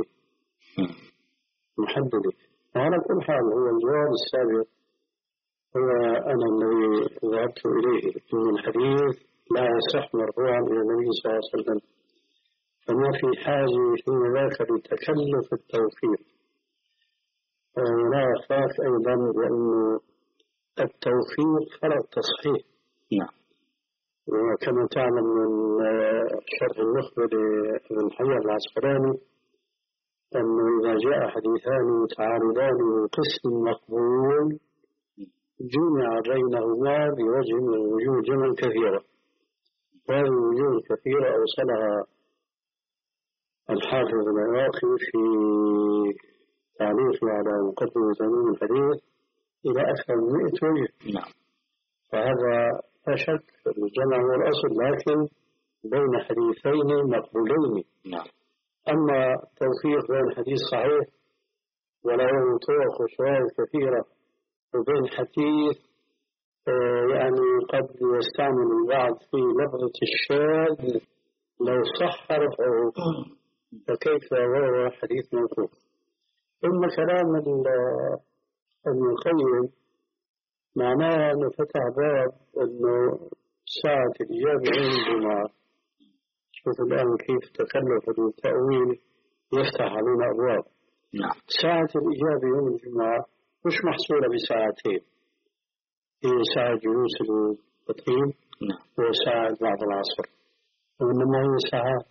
محددة. وعلى كل حال هو الجواب السابق هو أنا الذي ذهبت إليه من الحديث لا يصح مرفوعا إلى النبي صلى الله عليه وسلم، فما في حاجة حين ذاك لتكلف التوفيق. ولا يخاف أيضا لأن التوفيق فرق تصحيح. نعم. وكما تعلم من شرح النخبة لابن حجر العسقلاني أنه إذا جاء حديثان متعارضان من قسم مقبول جمع بينهما بوجه من الوجوه جمعا كثيرا. وهذه الوجوه الكثيرة أوصلها الحافظ العراقي في تعليقه على مقدمة تمام الحديث إلى أكثر من مئة وجه. نعم. فهذا لا شك الجمع هو الأصل، لكن بين حديثين مقبولين. نعم. أما توفيق بين حديث صحيح وله طرق وشواهد كثيرة وبين حديث يعني قد يستعمل البعض في لفظة الشاذ لو صح رفعه فكيف وهو حديث موقوف. ثم كلام ابن القيم معناه أنه فتح باب أنه ساعة الإجابة يوم الجمعة. شوف الآن كيف تكلف التأويل يفتح علينا أبواب. نعم. ساعة الإجابة يوم الجمعة مش محصورة بساعتين، هي ساعة جلوس التطهير وساعة بعد العصر، وإنما هي ساعات.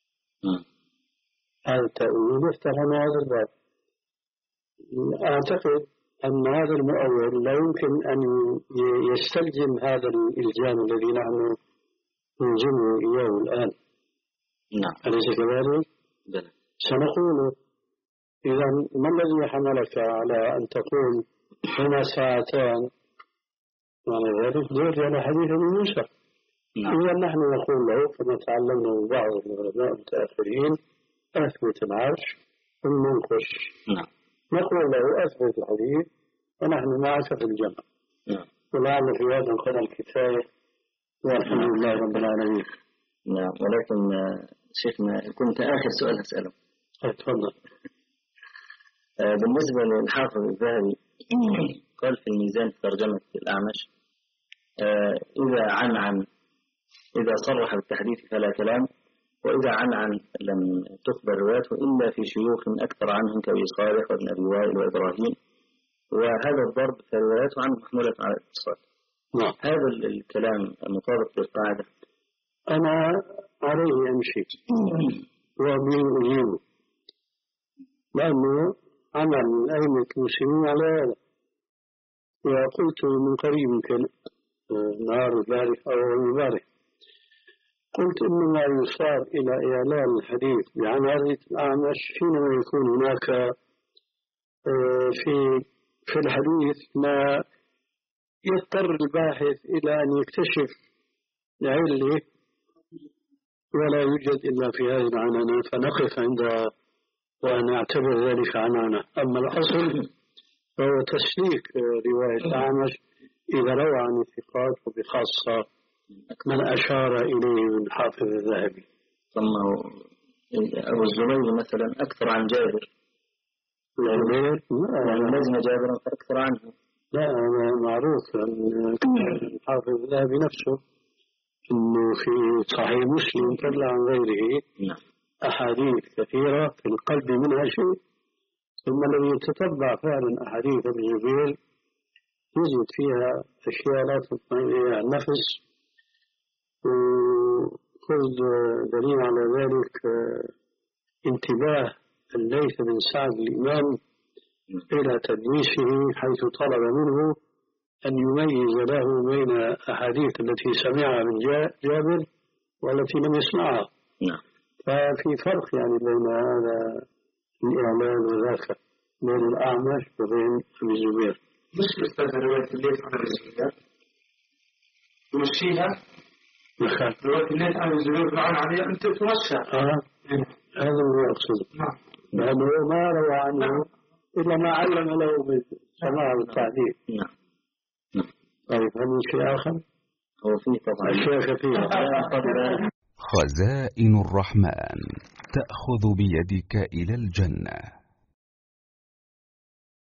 هذا التأويل يفتح لنا هذا الباب. أعتقد أن هذا المؤول لا يمكن أن يستلزم هذا الإلزام الذي نحن نلزمه إياه الآن. نعم. أليس كذلك؟ بلى. سنقول إذا ما الذي حملك على أن تقول هنا ساعتان؟ معنى ذلك نرجع إلى حديث ابن موسى. نعم. إذا نحن نقول له كما تعلمنا من بعض العلماء المتأخرين أثبت العرش ثم انقش. نعم. نقول له أثبت الحديث ونحن معك في الجمع. نعم. ولعل في هذا القدر الكفاية والحمد لله رب العالمين. نعم. ولكن شيخنا كنت آخر سؤال أسأله. تفضل. بالنسبة للحافظ الذهبي قال في الميزان في ترجمة الأعمش إذا عن عن إذا صرح بالتحديث فلا كلام، وإذا عن عن لم تخبر روايته إلا في شيوخ أكثر عنهم كأبي صالح وابن أبي وائل وإبراهيم، وهذا الضرب فروايته عنه محمولة على الاتصال. نعم. هذا الكلام مطابق للقاعدة؟ أنا عليه أمشي وبه أجيبه، لأنه عمل أئمة المسلمين على هذا. وقلت من قريب يمكن نهار البارح أو البارح قلت إنما يصار إلى إعلان الحديث عن هذه الأعمش حينما يكون هناك في في الحديث ما يضطر الباحث إلى أن يكتشف علة ولا يوجد إلا في هذه العنانة، فنقف عند ونعتبر ذلك عنانة. أما الأصل فهو تسليك رواية الأعمش إذا روى عن الثقات وبخاصة من أشار إليه من حافظ الذهبي. ثم أبو الزبير مثلا أكثر عن جابر. جابر يعني لازم جابر أكثر عنه. لا معروف أن حافظ الذهبي نفسه إنه في صحيح مسلم طلع عن غيره أحاديث كثيرة في القلب منها شيء، ثم الذي يتتبع فعلا أحاديث ابن جبير يجد فيها أشياء لا تطمئن إليها النفس. وخذ دليل على ذلك انتباه الليث بن سعد الإمام إلى تدليسه، حيث طلب منه أن يميز له بين أحاديث التي سمعها من جابر والتي لم يسمعها. ففي فرق يعني بين هذا الإعلان وذاك، بين الأعمش وبين أبي الزبير. مش أستاذ رواية الليث عن الرسول يمشيها نخاف. دلوقتي ليش أنا الزبير فرعون عليه أنت تمشى. آه. هذا هو يقصد. نعم. لأنه ما روى عنه إلا ما علم له بالسماع والتعليم. نعم. طيب هل شيء آخر؟ هو فيه طبعا الشيخ فيه خزائن الرحمن تأخذ بيدك إلى الجنة.